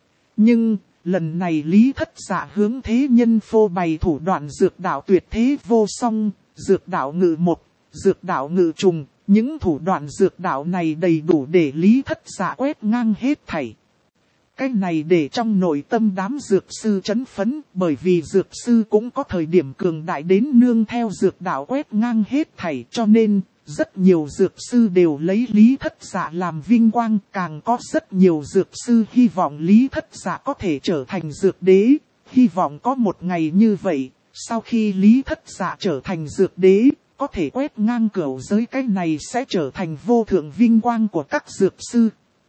Nhưng lần này Lý Thất Dạ hướng thế nhân phô bày thủ đoạn dược đạo tuyệt thế vô song, dược đạo ngự một, dược đạo ngự trùng, những thủ đoạn dược đạo này đầy đủ để Lý Thất Dạ quét ngang hết thảy. Cái này để trong nội tâm đám dược sư chấn phấn, bởi vì dược sư cũng có thời điểm cường đại đến nương theo dược đạo quét ngang hết thảy, cho nên rất nhiều dược sư đều lấy Lý Thất Dạ làm vinh quang, càng có rất nhiều dược sư hy vọng Lý Thất Dạ có thể trở thành dược đế, hy vọng có một ngày như vậy, sau khi Lý Thất Dạ trở thành dược đế, có thể quét ngang cửu giới, cái này sẽ trở thành vô thượng vinh quang của các dược sư.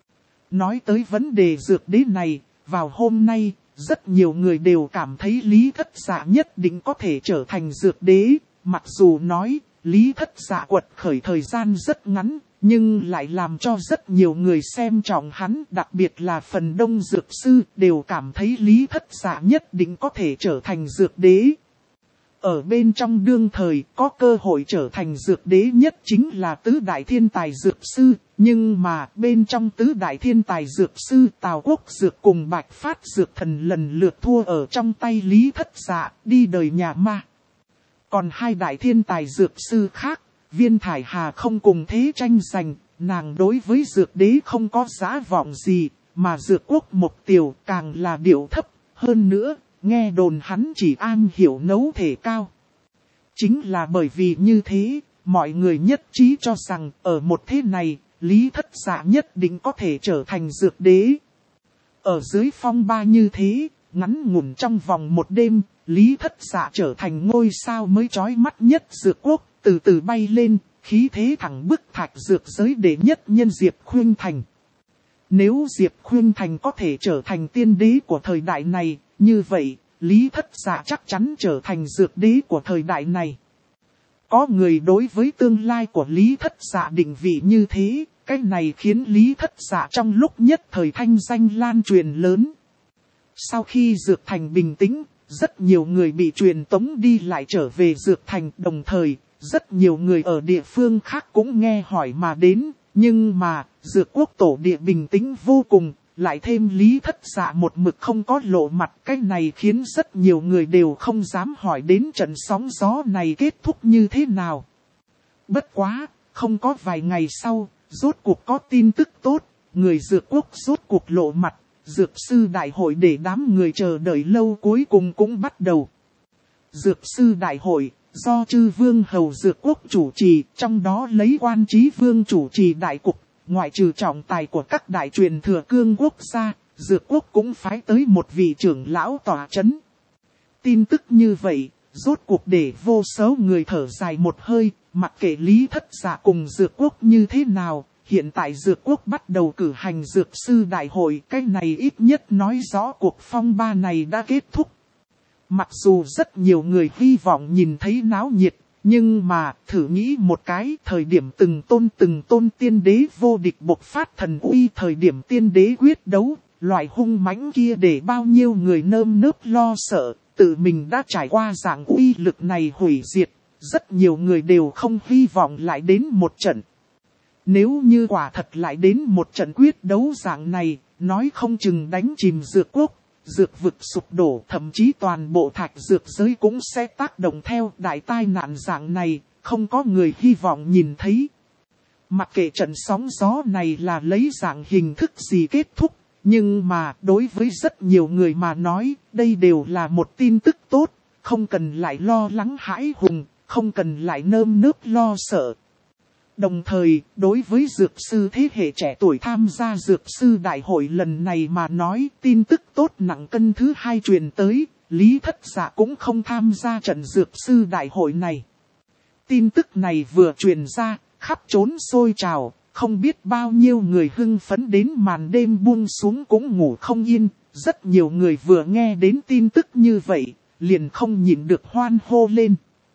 Nói tới vấn đề dược đế này, vào hôm nay, rất nhiều người đều cảm thấy Lý Thất Dạ nhất định có thể trở thành dược đế, mặc dù nói Lý Thất Dạ quật khởi thời gian rất ngắn, nhưng lại làm cho rất nhiều người xem trọng hắn, đặc biệt là phần đông dược sư đều cảm thấy Lý Thất Dạ nhất định có thể trở thành dược đế. Ở bên trong đương thời có cơ hội trở thành dược đế nhất chính là tứ đại thiên tài dược sư, nhưng mà bên trong tứ đại thiên tài dược sư Tào Quốc Dược cùng Bạch Phát Dược Thần lần lượt thua ở trong tay Lý Thất Dạ, đi đời nhà ma. Còn hai đại thiên tài dược sư khác, Viên Thải Hà không cùng thế tranh giành, nàng đối với dược đế không có giá vọng gì, mà Dược Quốc Mộc Tiều càng là điệu thấp, hơn nữa, nghe đồn hắn chỉ am hiểu nấu thể cao. Chính là bởi vì như thế, mọi người nhất trí cho rằng ở một thế này, Lý Thất Dạ nhất định có thể trở thành dược đế. Ở dưới phong ba như thế, ngắn ngủn trong vòng một đêm, Lý Thất Dạ trở thành ngôi sao mới chói mắt nhất dược quốc, từ từ bay lên, khí thế thẳng bức thạch dược giới đệ nhất nhân Diệp Khuynh Thành. Nếu Diệp Khuynh Thành có thể trở thành tiên đế của thời đại này, như vậy, Lý Thất Dạ chắc chắn trở thành dược đế của thời đại này. Có người đối với tương lai của Lý Thất Dạ định vị như thế, cái này khiến Lý Thất Dạ trong lúc nhất thời thanh danh lan truyền lớn. Sau khi Dược Thành bình tĩnh, rất nhiều người bị truyền tống đi lại trở về Dược Thành, đồng thời, rất nhiều người ở địa phương khác cũng nghe hỏi mà đến, nhưng mà, Dược Quốc tổ địa bình tĩnh vô cùng, lại thêm Lý Thất Dạ một mực không có lộ mặt, cái này khiến rất nhiều người đều không dám hỏi đến trận sóng gió này kết thúc như thế nào. Bất quá, không có vài ngày sau, rốt cuộc có tin tức tốt, người Dược Quốc rốt cuộc lộ mặt, Dược sư đại hội để đám người chờ đợi lâu cuối cùng cũng bắt đầu. Dược sư đại hội, do Chư Vương Hầu Dược Quốc chủ trì, trong đó lấy Quan Chí Vương chủ trì đại cục, ngoại trừ trọng tài của các đại truyền thừa cương quốc gia, Dược Quốc cũng phái tới một vị trưởng lão tòa chấn. Tin tức như vậy, rốt cuộc để vô số người thở dài một hơi, mặc kệ Lý Thất Dạ cùng Dược Quốc như thế nào, hiện tại Dược Quốc bắt đầu cử hành Dược sư đại hội, cái này ít nhất nói rõ cuộc phong ba này đã kết thúc. Mặc dù rất nhiều người hy vọng nhìn thấy náo nhiệt, nhưng mà thử nghĩ một cái, thời điểm từng tôn tiên đế vô địch bộc phát thần uy, thời điểm tiên đế quyết đấu, loại hung mãnh kia để bao nhiêu người nơm nớp lo sợ, tự mình đã trải qua dạng uy lực này hủy diệt, rất nhiều người đều không hy vọng lại đến một trận. Nếu như quả thật lại đến một trận quyết đấu dạng này, nói không chừng đánh chìm Dược Quốc, Dược vực sụp đổ, thậm chí toàn bộ thạch dược giới cũng sẽ tác động theo. Đại tai nạn dạng này, không có người hy vọng nhìn thấy. Mặc kệ trận sóng gió này là lấy dạng hình thức gì kết thúc, nhưng mà đối với rất nhiều người mà nói, đây đều là một tin tức tốt, không cần lại lo lắng hãi hùng, không cần lại nơm nớp lo sợ. Đồng thời, đối với dược sư thế hệ trẻ tuổi tham gia dược sư đại hội lần này mà nói, tin tức tốt nặng cân thứ 2 truyền tới, Lý Thất Dạ cũng không tham gia trận dược sư đại hội này. Tin tức này vừa truyền ra, khắp trốn sôi trào, không biết bao nhiêu người hưng phấn đến màn đêm buông xuống cũng ngủ không yên. Rất nhiều người vừa nghe đến tin tức như vậy, liền không nhịn được hoan hô lên.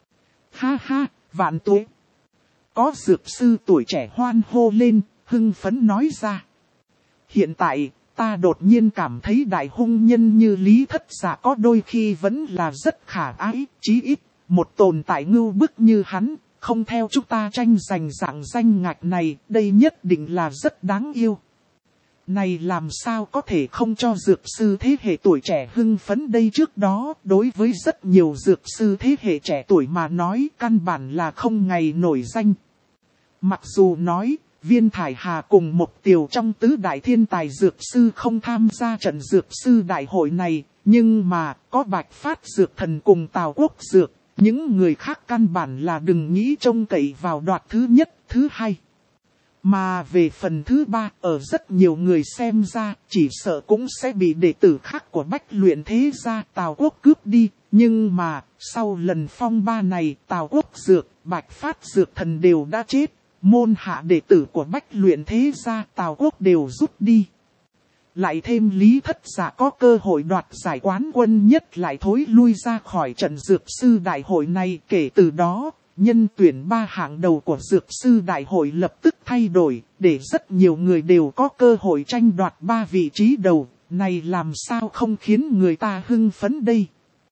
Ha ha, vạn tuế. Có dược sư tuổi trẻ hoan hô lên, hưng phấn nói ra. Hiện tại, ta đột nhiên cảm thấy đại hung nhân như Lý Thất Dạ có đôi khi vẫn là rất khả ái, chí ít, một tồn tại ngưu bức như hắn, không theo chúng ta tranh giành dạng danh ngạch này, đây nhất định là rất đáng yêu. Này làm sao có thể không cho dược sư thế hệ tuổi trẻ hưng phấn đây, trước đó, đối với rất nhiều dược sư thế hệ trẻ tuổi mà nói căn bản là không ngày nổi danh. Mặc dù nói, Viên Thải Hà cùng Mộc Tiều trong tứ đại thiên tài dược sư không tham gia trận dược sư đại hội này, nhưng mà có Bạch Phát Dược Thần cùng Tào Quốc Dược, những người khác căn bản là đừng nghĩ trông cậy vào đoạt thứ nhất, thứ hai. Mà về phần thứ 3, ở rất nhiều người xem ra, chỉ sợ cũng sẽ bị đệ tử khác của Bách Luyện Thế Gia Tào Quốc cướp đi. Nhưng mà, sau lần phong ba này, Tào Quốc Dược, Bạch Phát Dược Thần đều đã chết. Môn hạ đệ tử của Bách Luyện Thế Gia Tào Quốc đều rút đi. Lại thêm Lý Thất Dạ có cơ hội đoạt giải quán quân nhất lại thối lui ra khỏi trận dược sư đại hội này. Kể từ đó, nhân tuyển 3 hạng đầu của dược sư đại hội lập tức thay đổi, để rất nhiều người đều có cơ hội tranh đoạt 3 vị trí đầu. Này làm sao không khiến người ta hưng phấn đây?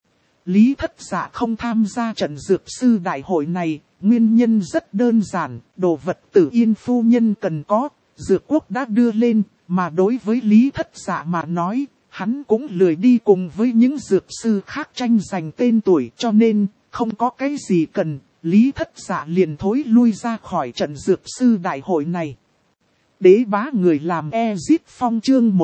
Lý Thất Dạ không tham gia trận dược sư đại hội này, nguyên nhân rất đơn giản, đồ vật Tử Yên phu nhân cần có, dược quốc đã đưa lên, mà đối với Lý Thất Dạ mà nói, hắn cũng lười đi cùng với những dược sư khác tranh giành tên tuổi, cho nên không có cái gì cần, Lý Thất Dạ liền thối lui ra khỏi trận dược sư đại hội này. Đế bá người làm Ezit Phong chương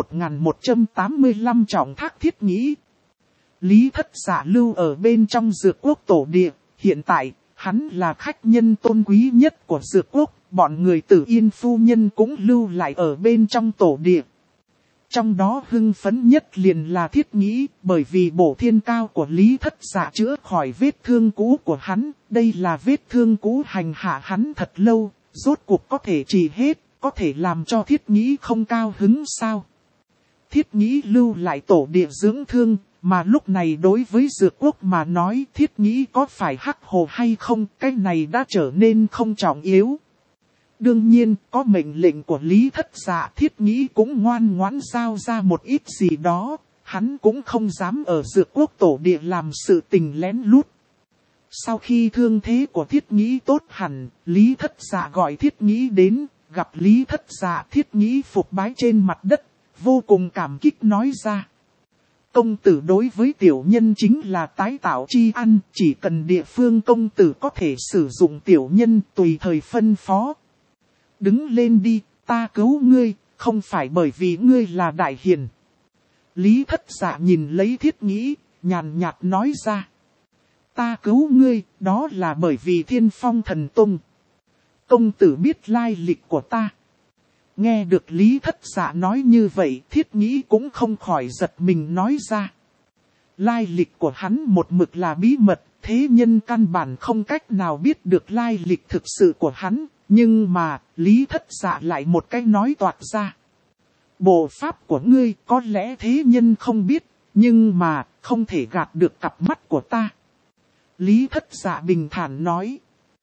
1185 trọng thác thiết nghĩ. Lý Thất Dạ lưu ở bên trong dược quốc tổ địa, hiện tại, hắn là khách nhân tôn quý nhất của dược quốc, bọn người Tử Yên phu nhân cũng lưu lại ở bên trong tổ địa. Trong đó hưng phấn nhất liền là Thiết Nghĩ, bởi vì bổ thiên cao của Lý Thất Dạ chữa khỏi vết thương cũ của hắn, đây là vết thương cũ hành hạ hắn thật lâu, rốt cuộc có thể trị hết, có thể làm cho Thiết Nghĩ không cao hứng sao. Thiết Nghĩ lưu lại tổ địa dưỡng thương, mà lúc này đối với dược quốc mà nói Thiết Nghĩ có phải hắc hồ hay không, cái này đã trở nên không trọng yếu. Đương nhiên, có mệnh lệnh của Lý Thất Dạ, Thiết Nghĩ cũng ngoan ngoãn giao ra một ít gì đó, hắn cũng không dám ở dược quốc tổ địa làm sự tình lén lút. Sau khi thương thế của Thiết Nghĩ tốt hẳn, Lý Thất Dạ gọi Thiết Nghĩ đến, gặp Lý Thất Dạ, Thiết Nghĩ phục bái trên mặt đất, vô cùng cảm kích nói ra. Công tử đối với tiểu nhân chính là tái tạo chi ăn, chỉ cần địa phương công tử có thể sử dụng tiểu nhân tùy thời phân phó. Đứng lên đi, ta cứu ngươi, không phải bởi vì ngươi là đại hiền. Lý Thất Dạ nhìn lấy Thiết Nghĩ, nhàn nhạt nói ra. Ta cứu ngươi, đó là bởi vì Thiên Phong Thần Tông. Công tử biết lai lịch của ta. Nghe được Lý Thất Dạ nói như vậy, Thiết Nghĩ cũng không khỏi giật mình nói ra. Lai lịch của hắn một mực là bí mật, thế nhân căn bản không cách nào biết được lai lịch thực sự của hắn. Nhưng mà, Lý Thất Dạ lại một cái nói toạc ra. Bộ pháp của ngươi có lẽ thế nhân không biết, nhưng mà không thể gạt được cặp mắt của ta. Lý Thất Dạ bình thản nói.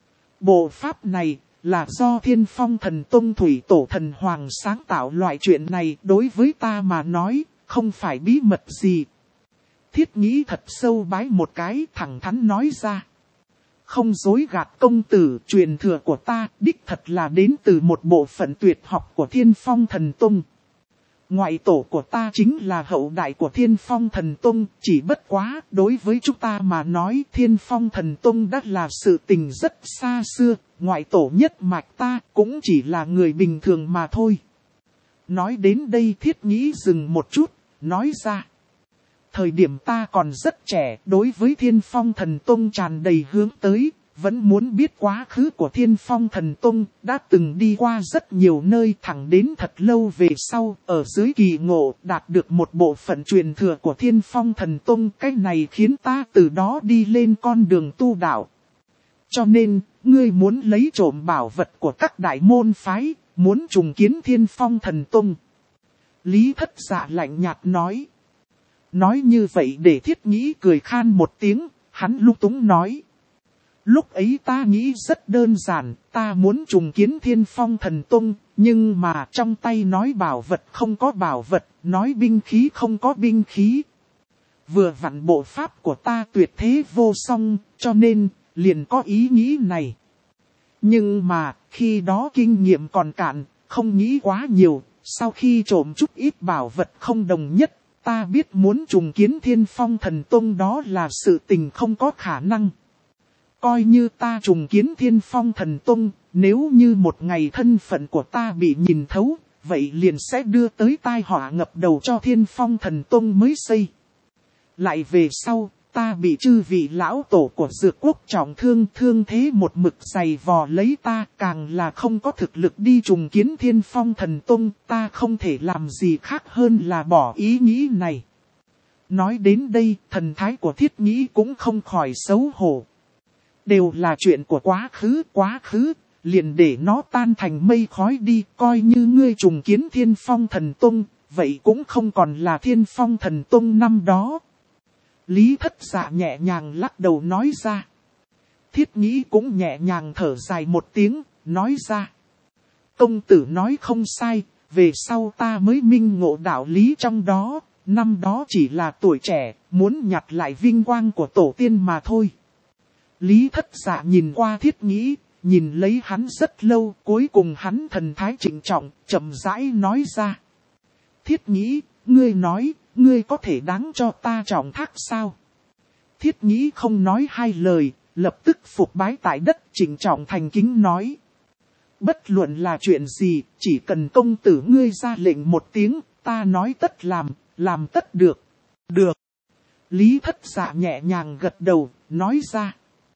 Bộ pháp này là do Thiên Phong Thần Tông Thủy Tổ Thần Hoàng sáng tạo, loại chuyện này đối với ta mà nói, không phải bí mật gì. Thiết Nghĩ thật sâu bái một cái, thẳng thắn nói ra. Không dối gạt công tử, truyền thừa của ta đích thật là đến từ một bộ phận tuyệt học của Thiên Phong Thần Tông. Ngoại tổ của ta chính là hậu đại của Thiên Phong Thần Tông, chỉ bất quá, đối với chúng ta mà nói Thiên Phong Thần Tông đã là sự tình rất xa xưa, ngoại tổ nhất mạch ta cũng chỉ là người bình thường mà thôi. Nói đến đây Thiết Nghĩ dừng một chút, nói ra. Thời điểm ta còn rất trẻ, đối với Thiên Phong Thần Tông tràn đầy hướng tới, vẫn muốn biết quá khứ của Thiên Phong Thần Tông, đã từng đi qua rất nhiều nơi thẳng đến thật lâu về sau, ở dưới kỳ ngộ đạt được một bộ phận truyền thừa của Thiên Phong Thần Tông. Cái này khiến ta từ đó đi lên con đường tu đạo. Cho nên, ngươi muốn lấy trộm bảo vật của các đại môn phái, muốn trùng kiến Thiên Phong Thần Tông. Lý Thất Dạ lạnh nhạt nói. Nói như vậy để Thiết Nghĩ cười khan một tiếng, hắn lung túng nói. Lúc ấy ta nghĩ rất đơn giản, ta muốn trùng kiến Thiên Phong Thần Tông, nhưng mà trong tay nói bảo vật không có bảo vật, nói binh khí không có binh khí. Vừa vặn bộ pháp của ta tuyệt thế vô song, cho nên liền có ý nghĩ này. Nhưng mà khi đó kinh nghiệm còn cạn, không nghĩ quá nhiều, sau khi trộm chút ít bảo vật không đồng nhất, ta biết muốn trùng kiến Thiên Phong Thần Tông đó là sự tình không có khả năng. Coi như ta trùng kiến Thiên Phong Thần Tông, nếu như một ngày thân phận của ta bị nhìn thấu, vậy liền sẽ đưa tới tai họa ngập đầu cho Thiên Phong Thần Tông mới xây. Lại về sau, ta bị chư vị lão tổ của Dược Quốc trọng thương thế một mực dày vò lấy ta, càng là không có thực lực đi trùng kiến Thiên Phong Thần Tông, ta không thể làm gì khác hơn là bỏ ý nghĩ này. Nói đến đây, thần thái của Thiết Nghĩ cũng không khỏi xấu hổ. Đều là chuyện của quá khứ, liền để nó tan thành mây khói đi, coi như ngươi trùng kiến Thiên Phong Thần Tông, vậy cũng không còn là Thiên Phong Thần Tông năm đó. Lý Thất Dạ nhẹ nhàng lắc đầu nói ra. Thiết Nghĩ cũng nhẹ nhàng thở dài một tiếng, nói ra. Công tử nói không sai, về sau ta mới minh ngộ đạo lý trong đó, năm đó chỉ là tuổi trẻ, muốn nhặt lại vinh quang của tổ tiên mà thôi. Lý Thất Dạ nhìn qua Thiết Nghĩ, nhìn lấy hắn rất lâu, cuối cùng hắn thần thái trịnh trọng, chậm rãi nói ra. Thiết Nghĩ, ngươi nói, ngươi có thể đáng cho ta trọng thác sao? Thiết Nghĩ không nói hai lời, lập tức phục bái tại đất trịnh trọng thành kính nói. Bất luận là chuyện gì, chỉ cần công tử ngươi ra lệnh một tiếng, ta nói tất làm tất được. Được. Lý Thất Dạ nhẹ nhàng gật đầu, nói ra.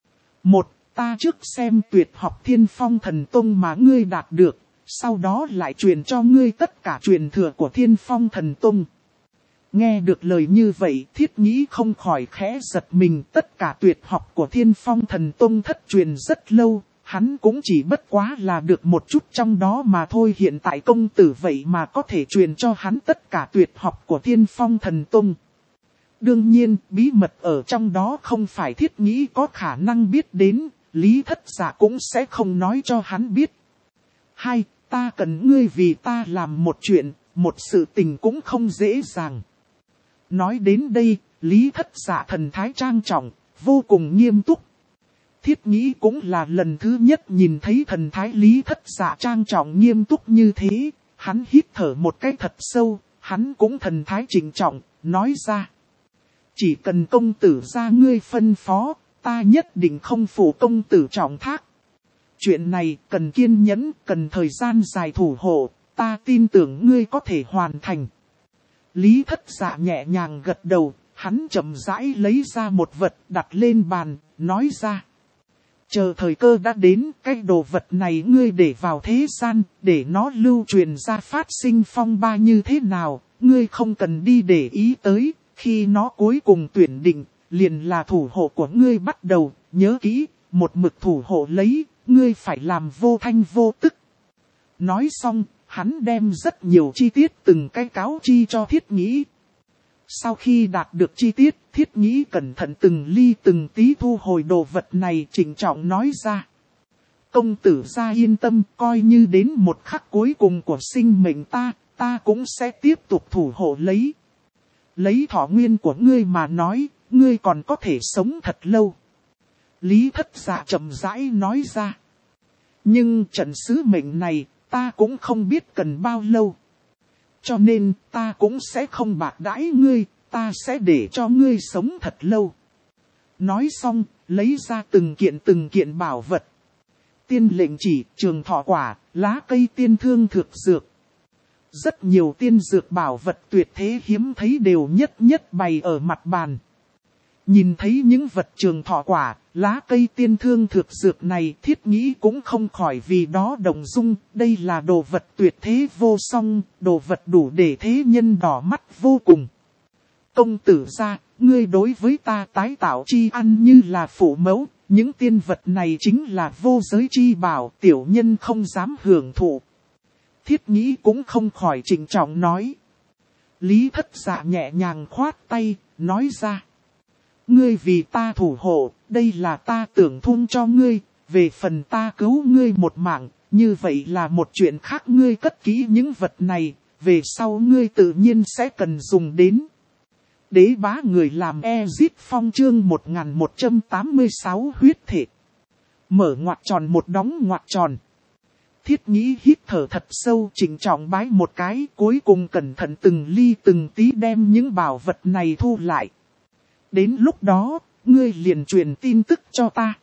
Ta trước xem tuyệt học Thiên Phong Thần Tông mà ngươi đạt được, sau đó lại truyền cho ngươi tất cả truyền thừa của Thiên Phong Thần Tông. Nghe được lời như vậy, Thiết Nghĩ không khỏi khẽ giật mình, tất cả tuyệt học của Thiên Phong Thần Tông thất truyền rất lâu, hắn cũng chỉ bất quá là được một chút trong đó mà thôi. Hiện tại công tử vậy mà có thể truyền cho hắn tất cả tuyệt học của Thiên Phong Thần Tông. Đương nhiên, bí mật ở trong đó không phải Thiết Nghĩ có khả năng biết đến, Lý Thất Dạ cũng sẽ không nói cho hắn biết. Ta cần ngươi vì ta làm một chuyện, một sự tình cũng không dễ dàng. Nói đến đây, Lý Thất Dạ thần thái trang trọng, vô cùng nghiêm túc. Thiết Nghĩ cũng là lần thứ nhất nhìn thấy thần thái Lý Thất Dạ trang trọng nghiêm túc như thế, hắn hít thở một cái thật sâu, hắn cũng thần thái trịnh trọng, nói ra. Chỉ cần công tử ra ngươi phân phó, ta nhất định không phụ công tử trọng thác. Chuyện này cần kiên nhẫn, cần thời gian dài thủ hộ, ta tin tưởng ngươi có thể hoàn thành. Lý Thất Dạ nhẹ nhàng gật đầu, hắn chậm rãi lấy ra một vật đặt lên bàn, nói ra. Chờ thời cơ đã đến, cái đồ vật này ngươi để vào thế gian, để nó lưu truyền ra phát sinh phong ba như thế nào, ngươi không cần đi để ý tới, khi nó cuối cùng tuyển định, liền là thủ hộ của ngươi bắt đầu, nhớ kỹ, một mực thủ hộ lấy, ngươi phải làm vô thanh vô tức. Nói xong, hắn đem rất nhiều chi tiết từng cái cáo chi cho Thiết Nghĩ. Sau khi đạt được chi tiết, Thiết Nghĩ cẩn thận từng ly từng tí thu hồi đồ vật này, trịnh trọng nói ra. Công tử gia yên tâm, coi như đến một khắc cuối cùng của sinh mệnh ta cũng sẽ tiếp tục thủ hộ lấy. Lấy thọ nguyên của ngươi mà nói, ngươi còn có thể sống thật lâu. Lý Thất Dạ chậm rãi nói ra. Nhưng trận sứ mệnh này, ta cũng không biết cần bao lâu. cho nên ta cũng sẽ không bạc đãi ngươi, ta sẽ để cho ngươi sống thật lâu. Nói xong, lấy ra từng kiện bảo vật. Tiên lệnh chỉ, trường thọ quả, lá cây tiên thương thực dược. Rất nhiều tiên dược bảo vật tuyệt thế hiếm thấy đều nhất nhất bày ở mặt bàn. Nhìn thấy những vật trường thọ quả, lá cây tiên thương thực dược này, Thiết Nghĩ cũng không khỏi vì đó động dung. Đây là đồ vật tuyệt thế vô song, đồ vật đủ để thế nhân đỏ mắt vô cùng. Công tử gia, ngươi đối với ta tái tạo chi ăn như là phụ mẫu, những tiên vật này chính là vô giới chi bảo, tiểu nhân không dám hưởng thụ. Thiết Nghĩ cũng không khỏi trịnh trọng nói. Lý Thất Dạ nhẹ nhàng khoát tay, nói ra. Ngươi vì ta thủ hộ, đây là ta tưởng thung cho ngươi, về phần ta cứu ngươi một mạng, như vậy là một chuyện khác. Ngươi cất kỹ những vật này, về sau ngươi tự nhiên sẽ cần dùng đến. Đế bá người làm Ezit Phong chương 1186 huyết thể. Mở ngoặc tròn một đóng ngoặc tròn. Thiết Nghĩ hít thở thật sâu, trịnh trọng bái một cái, cuối cùng cẩn thận từng ly từng tí đem những bảo vật này thu lại. Đến lúc đó, ngươi liền truyền tin tức cho ta.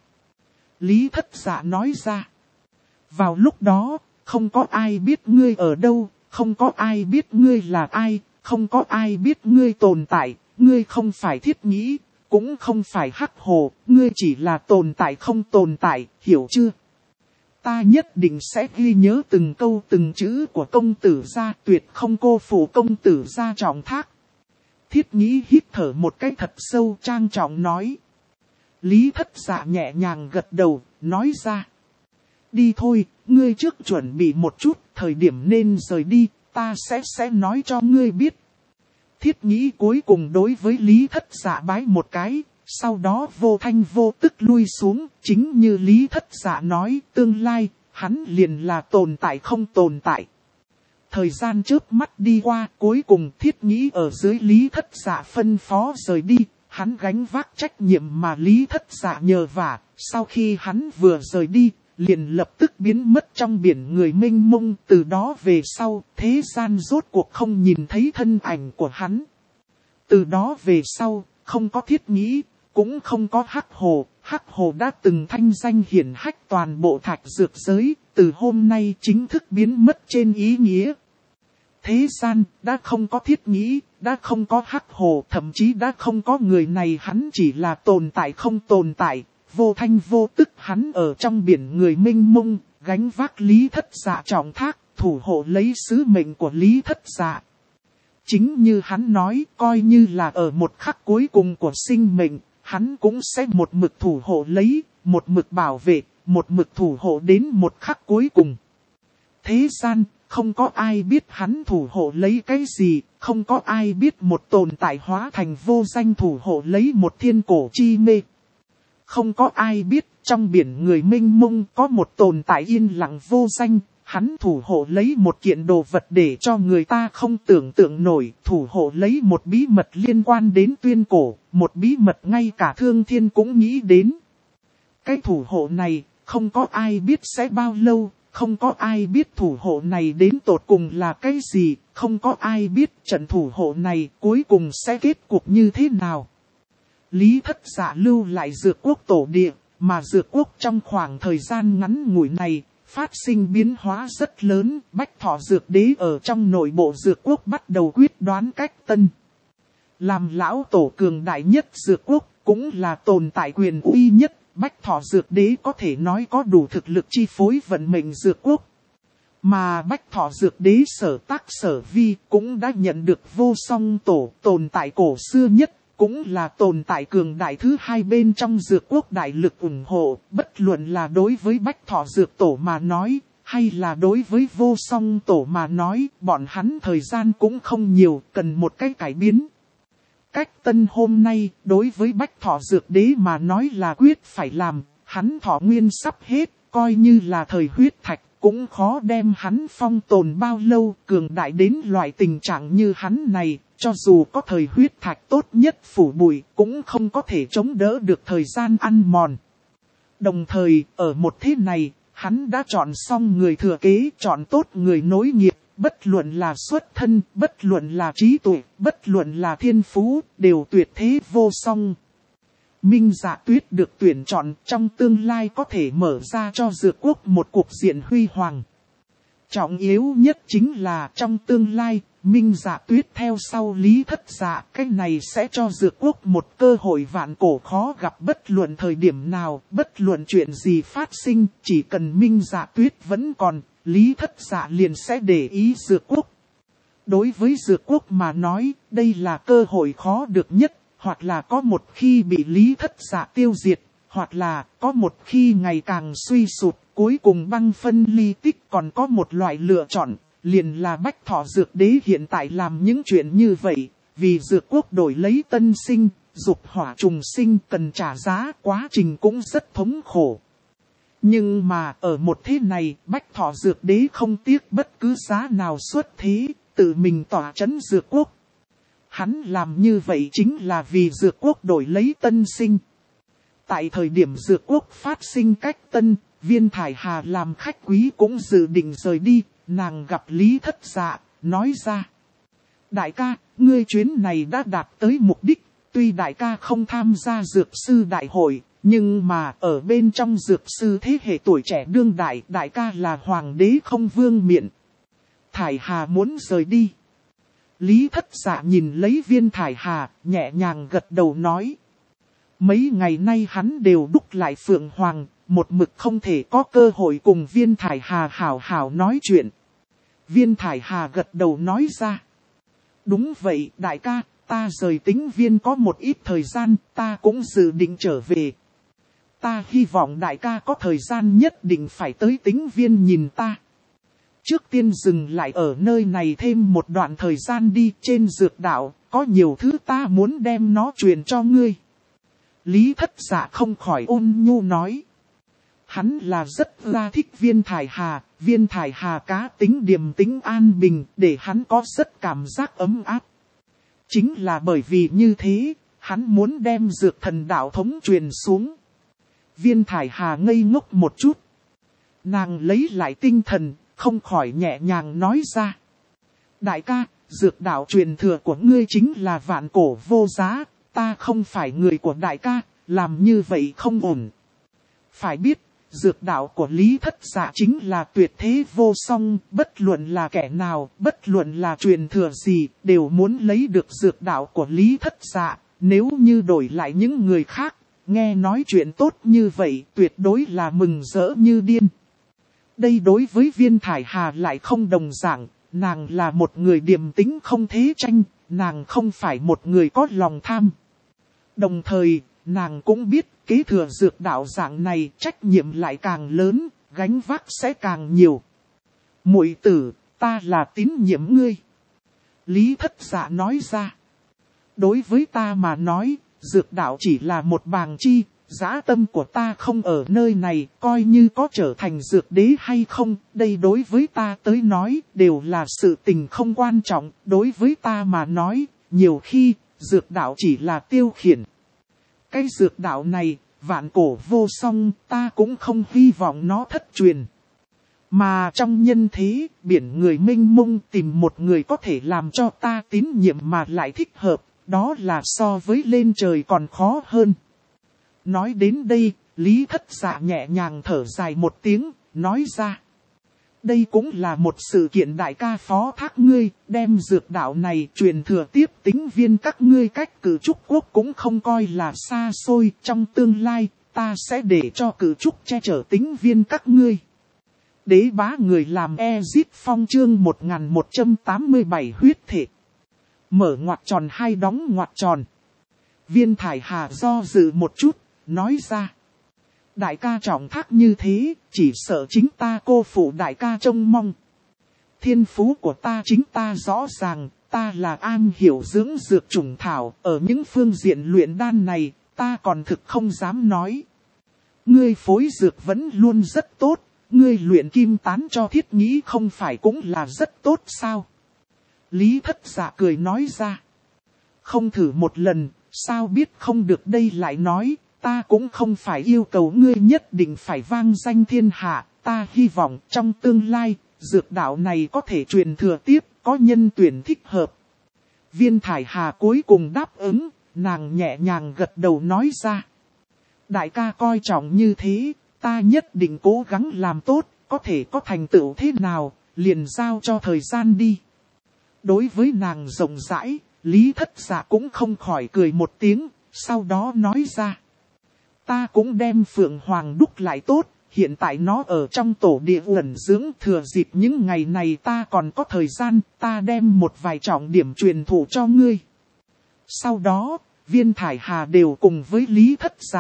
Lý Thất Dạ nói ra. Vào lúc đó, không có ai biết ngươi ở đâu, không có ai biết ngươi là ai, không có ai biết ngươi tồn tại, ngươi không phải Thiết Nghĩ, cũng không phải Hắc Hồ, ngươi chỉ là tồn tại không tồn tại, hiểu chưa? Ta nhất định sẽ ghi nhớ từng câu từng chữ của công tử gia, tuyệt không cô phụ công tử gia trọng thác. Thiết Nghĩ hít thở một cái thật sâu, trang trọng nói. Lý Thất Dạ nhẹ nhàng gật đầu, nói ra. Đi thôi, ngươi trước chuẩn bị một chút, thời điểm nên rời đi, ta sẽ nói cho ngươi biết. Thiết Nghĩ cuối cùng đối với Lý Thất Dạ bái một cái, sau đó vô thanh vô tức lui xuống, chính như Lý Thất Dạ nói, tương lai, hắn liền là tồn tại không tồn tại. Thời gian chớp mắt đi qua, cuối cùng Thiết Nghĩ ở dưới Lý Thất Dạ phân phó rời đi, hắn gánh vác trách nhiệm mà Lý Thất Dạ nhờ vả, sau khi hắn vừa rời đi, liền lập tức biến mất trong biển người mênh mông, từ đó về sau, thế gian rốt cuộc không nhìn thấy thân ảnh của hắn. Từ đó về sau, không có Thiết Nghĩ, cũng không có Hắc Hồ đã từng thanh danh hiển hách toàn bộ thạch dược giới, từ hôm nay chính thức biến mất trên ý nghĩa. Thế gian, đã không có Thiết Nghĩ, đã không có Hắc Hồ, thậm chí đã không có người này, hắn chỉ là tồn tại không tồn tại, vô thanh vô tức hắn ở trong biển người mênh mông, gánh vác Lý Thất Dạ trọng thác, thủ hộ lấy sứ mệnh của Lý Thất Dạ. Chính như hắn nói, coi như là ở một khắc cuối cùng của sinh mệnh, hắn cũng sẽ một mực thủ hộ lấy, một mực bảo vệ, một mực thủ hộ đến một khắc cuối cùng. Thế gian, không có ai biết hắn thủ hộ lấy cái gì, không có ai biết một tồn tại hóa thành vô danh thủ hộ lấy một thiên cổ chi mê. Không có ai biết trong biển người mênh mông có một tồn tại yên lặng vô danh, hắn thủ hộ lấy một kiện đồ vật để cho người ta không tưởng tượng nổi, thủ hộ lấy một bí mật liên quan đến tuyên cổ, một bí mật ngay cả thương thiên cũng nghĩ đến. Cái thủ hộ này, không có ai biết sẽ bao lâu, không có ai biết thủ hộ này đến tột cùng là cái gì, không có ai biết trận thủ hộ này cuối cùng sẽ kết cục như thế nào. Lý Thất Dạ lưu lại Dược Quốc tổ địa, mà Dược Quốc trong khoảng thời gian ngắn ngủi này, phát sinh biến hóa rất lớn. Bách Thọ Dược Đế ở trong nội bộ Dược Quốc bắt đầu quyết đoán cách tân. Làm lão tổ cường đại nhất Dược Quốc, cũng là tồn tại quyền uy nhất, Bách Thọ Dược Đế có thể nói có đủ thực lực chi phối vận mệnh Dược Quốc. Mà Bách Thọ Dược Đế sở tác sở vi cũng đã nhận được vô song tổ, tồn tại cổ xưa nhất, cũng là tồn tại cường đại thứ hai bên trong Dược Quốc đại lực ủng hộ, bất luận là đối với Bách Thọ Dược Tổ mà nói, hay là đối với vô song tổ mà nói, bọn hắn thời gian cũng không nhiều, cần một cái cải biến. Cách tân hôm nay, đối với Bách Thọ Dược Đế mà nói là quyết phải làm, hắn thọ nguyên sắp hết, coi như là thời huyết thạch, cũng khó đem hắn phong tồn bao lâu, cường đại đến loại tình trạng như hắn này, cho dù có thời huyết thạch tốt nhất phủ bụi, cũng không có thể chống đỡ được thời gian ăn mòn. Đồng thời, ở một thế này, hắn đã chọn xong người thừa kế, chọn tốt người nối nghiệp, bất luận là xuất thân, bất luận là trí tuệ, bất luận là thiên phú, đều tuyệt thế vô song. Minh Dạ Tuyết được tuyển chọn trong tương lai có thể mở ra cho Dược Quốc một cuộc diện huy hoàng. Trọng yếu nhất chính là trong tương lai, Minh Dạ Tuyết theo sau Lý Thất Dạ, cái này sẽ cho Dược Quốc một cơ hội vạn cổ khó gặp, bất luận thời điểm nào, bất luận chuyện gì phát sinh, chỉ cần Minh Dạ Tuyết vẫn còn, Lý Thất Dạ liền sẽ để ý Dược Quốc. Đối với Dược Quốc mà nói, đây là cơ hội khó được nhất, hoặc là có một khi bị Lý Thất Dạ tiêu diệt, hoặc là có một khi ngày càng suy sụp, cuối cùng băng phân ly tích. Còn có một loại lựa chọn, liền là Bách Thọ Dược Đế hiện tại làm những chuyện như vậy, vì Dược Quốc đổi lấy tân sinh, dục hỏa trùng sinh cần trả giá, quá trình cũng rất thống khổ. Nhưng mà ở một thế này, Bách Thọ Dược Đế không tiếc bất cứ giá nào xuất thế, tự mình tỏa chấn Dược Quốc. Hắn làm như vậy chính là vì Dược Quốc đổi lấy tân sinh. Tại thời điểm Dược Quốc phát sinh cách tân, Viên Thải Hà làm khách quý cũng dự định rời đi, nàng gặp Lý Thất Dạ, nói ra. Đại ca, ngươi chuyến này đã đạt tới mục đích, tuy đại ca không tham gia dược sư đại hội, nhưng mà ở bên trong dược sư thế hệ tuổi trẻ đương đại, đại ca là hoàng đế không vương miện. Thải Hà muốn rời đi. Lý Thất Dạ nhìn lấy Viên Thải Hà, nhẹ nhàng gật đầu nói. Mấy ngày nay hắn đều đúc lại Phượng Hoàng, một mực không thể có cơ hội cùng Viên Thải Hà hảo hảo nói chuyện. Viên Thải Hà gật đầu nói ra. Đúng vậy đại ca, ta rời Tĩnh Viên có một ít thời gian, ta cũng dự định trở về. Ta hy vọng đại ca có thời gian nhất định phải tới Tĩnh Viên nhìn ta. Trước tiên dừng lại ở nơi này thêm một đoạn thời gian đi, trên dược đạo, có nhiều thứ ta muốn đem nó truyền cho ngươi. Lý Thất Dạ không khỏi ôn nhu nói. Hắn là rất là thích Viên Thải Hà cá tính điềm tĩnh an bình, để hắn có rất cảm giác ấm áp. Chính là bởi vì như thế, hắn muốn đem dược thần đạo thống truyền xuống. Viên Thải Hà ngây ngốc một chút. Nàng lấy lại tinh thần, không khỏi nhẹ nhàng nói ra. Đại ca, dược đạo truyền thừa của ngươi chính là vạn cổ vô giá, ta không phải người của đại ca, làm như vậy không ổn. Phải biết, dược đạo của Lý Thất Dạ chính là tuyệt thế vô song, bất luận là kẻ nào, bất luận là truyền thừa gì, đều muốn lấy được dược đạo của Lý Thất Dạ. Nếu như đổi lại những người khác, nghe nói chuyện tốt như vậy, tuyệt đối là mừng rỡ như điên. Đây đối với Viên Thải Hà lại không đồng dạng, nàng là một người điềm tĩnh không thế tranh, nàng không phải một người có lòng tham. Đồng thời, nàng cũng biết kế thừa dược đạo dạng này trách nhiệm lại càng lớn, gánh vác sẽ càng nhiều. Muội tử, ta là tín nhiệm ngươi. Lý Thất Dạ nói ra. Đối với ta mà nói, dược đạo chỉ là một bàng chi, dã tâm của ta không ở nơi này, coi như có trở thành dược đế hay không, đây đối với ta tới nói, đều là sự tình không quan trọng, đối với ta mà nói, nhiều khi, dược đạo chỉ là tiêu khiển. Cái dược đạo này, vạn cổ vô song, ta cũng không hy vọng nó thất truyền. Mà trong nhân thế, biển người mênh mông tìm một người có thể làm cho ta tín nhiệm mà lại thích hợp, đó là so với lên trời còn khó hơn. Nói đến đây, Lý Thất Dạ nhẹ nhàng thở dài một tiếng, nói ra. Đây cũng là một sự kiện đại ca phó thác ngươi, đem dược đạo này truyền thừa tiếp Tĩnh Viên các ngươi cách Cử Trúc Quốc cũng không coi là xa xôi. Trong tương lai, ta sẽ để cho Cử Trúc che chở Tĩnh Viên các ngươi. Đế bá người làm Ezit Phong chương 1187 huyết thể. Mở ngoặc tròn hay đóng ngoặc tròn. Viên Thải Hà do dự một chút, nói ra. Đại ca trọng thác như thế, chỉ sợ chính ta cô phụ đại ca trông mong. Thiên phú của ta chính ta rõ ràng, ta là am hiểu dưỡng dược trùng thảo, ở những phương diện luyện đan này, ta còn thực không dám nói. Ngươi phối dược vẫn luôn rất tốt, ngươi luyện kim tán cho Thiết Nghĩ không phải cũng là rất tốt sao? Lý Thất Dạ cười nói ra. Không thử một lần, sao biết không được đây lại nói. Ta cũng không phải yêu cầu ngươi nhất định phải vang danh thiên hạ, ta hy vọng trong tương lai, dược đạo này có thể truyền thừa tiếp, có nhân tuyển thích hợp. Viên Thải Hà cuối cùng đáp ứng, nàng nhẹ nhàng gật đầu nói ra. Đại ca coi trọng như thế, ta nhất định cố gắng làm tốt, có thể có thành tựu thế nào, liền giao cho thời gian đi. Đối với nàng rộng rãi, Lý Thất Dạ cũng không khỏi cười một tiếng, sau đó nói ra. Ta cũng đem Phượng Hoàng đúc lại tốt, hiện tại nó ở trong tổ địa ẩn dưỡng, thừa dịp những ngày này ta còn có thời gian, ta đem một vài trọng điểm truyền thụ cho ngươi. Sau đó, Viên Thải Hà đều cùng với Lý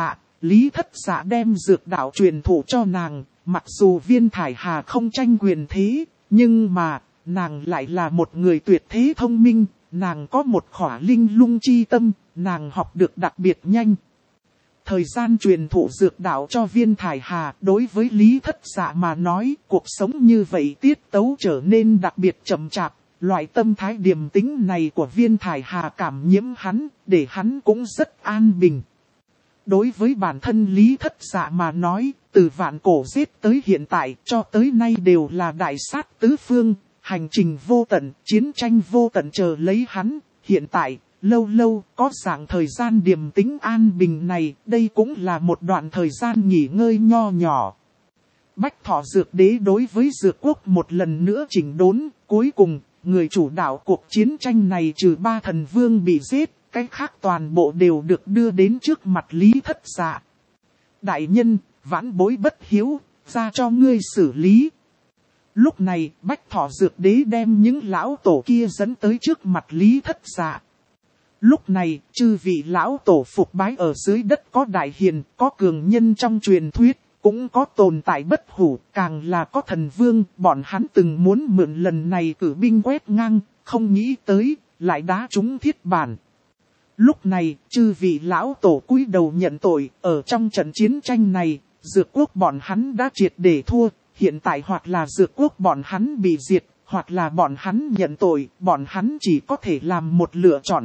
Thất Dạ đem dược đạo truyền thụ cho nàng, mặc dù Viên Thải Hà không tranh quyền thế, nhưng mà, nàng lại là một người tuyệt thế thông minh, nàng có một khỏa linh lung chi tâm, nàng học được đặc biệt nhanh. Thời gian truyền thụ dược đạo cho Viên Thải Hà đối với Lý Thất Dạ mà nói, cuộc sống như vậy tiết tấu trở nên đặc biệt chậm chạp. Loại tâm thái điềm tĩnh này của Viên Thải Hà cảm nhiễm hắn, để hắn cũng rất an bình. Đối với bản thân Lý Thất Dạ mà nói, từ vạn cổ giết tới hiện tại cho tới nay đều là đại sát tứ phương, hành trình vô tận, chiến tranh vô tận chờ lấy hắn. Hiện tại, lâu lâu có dạng thời gian điềm tĩnh an bình này, đây cũng là một đoạn thời gian nghỉ ngơi nho nhỏ. Bách Thọ Dược Đế đối với Dược Quốc một lần nữa chỉnh đốn, cuối cùng, người chủ đạo cuộc chiến tranh này trừ 3 thần vương bị giết, cái khác toàn bộ đều được đưa đến trước mặt Lý Thất Dạ. Đại nhân, vãn bối bất hiếu, ra cho ngươi xử lý. Lúc này, Bách Thọ Dược Đế đem những lão tổ kia dẫn tới trước mặt Lý Thất Dạ. Lúc này, chư vị lão tổ phục bái ở dưới đất có đại hiền, có cường nhân trong truyền thuyết, cũng có tồn tại bất hủ, càng là có thần vương, bọn hắn từng muốn mượn lần này cử binh quét ngang, không nghĩ tới, lại đá trúng thiết bản. Lúc này, chư vị lão tổ cúi đầu nhận tội, ở trong trận chiến tranh này, Dược Quốc bọn hắn đã triệt để thua, hiện tại hoặc là Dược Quốc bọn hắn bị diệt, hoặc là bọn hắn nhận tội, bọn hắn chỉ có thể làm một lựa chọn.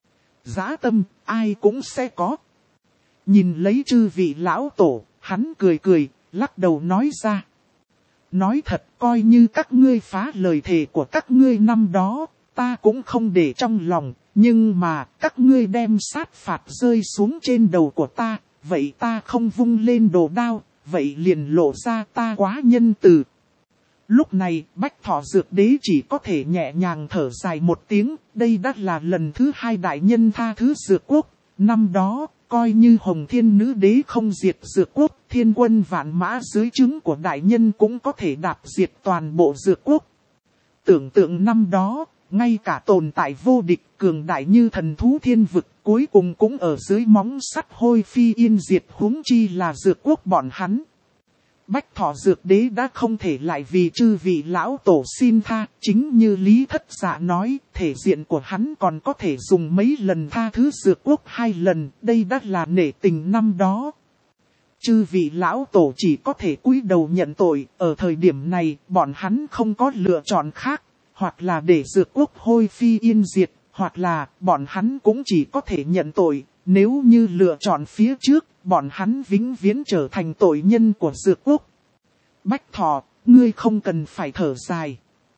Dã tâm, ai cũng sẽ có. Nhìn lấy chư vị lão tổ, hắn cười cười, lắc đầu nói ra. Nói thật, coi như các ngươi phá lời thề của các ngươi năm đó, ta cũng không để trong lòng, nhưng mà các ngươi đem sát phạt rơi xuống trên đầu của ta, vậy ta không vung lên đồ đao, vậy liền lộ ra ta quá nhân từ. Lúc này, Bách Thọ Dược Đế chỉ có thể nhẹ nhàng thở dài một tiếng, đây đã là lần thứ 2 đại nhân tha thứ Dược Quốc. Năm đó, coi như Hồng Thiên Nữ Đế không diệt Dược Quốc, thiên quân vạn mã dưới trướng của đại nhân cũng có thể đạp diệt toàn bộ Dược Quốc. Tưởng tượng năm đó, ngay cả tồn tại vô địch cường đại như thần thú thiên vực, cuối cùng cũng ở dưới móng sắt hôi phi yên diệt, huống chi là Dược Quốc bọn hắn. Bách Thọ Dược Đế đã không thể lại vì chư vị lão tổ xin tha, chính như Lý Thất Dạ nói, thể diện của hắn còn có thể dùng mấy lần tha thứ Dược Quốc 2 lần, đây đã là nể tình năm đó. Chư vị lão tổ chỉ có thể cúi đầu nhận tội, ở thời điểm này, bọn hắn không có lựa chọn khác, hoặc là để Dược Quốc hôi phi yên diệt, hoặc là bọn hắn cũng chỉ có thể nhận tội. Nếu như lựa chọn phía trước, bọn hắn vĩnh viễn trở thành tội nhân của Dược Quốc. Bách Thọ, ngươi không cần phải thở dài.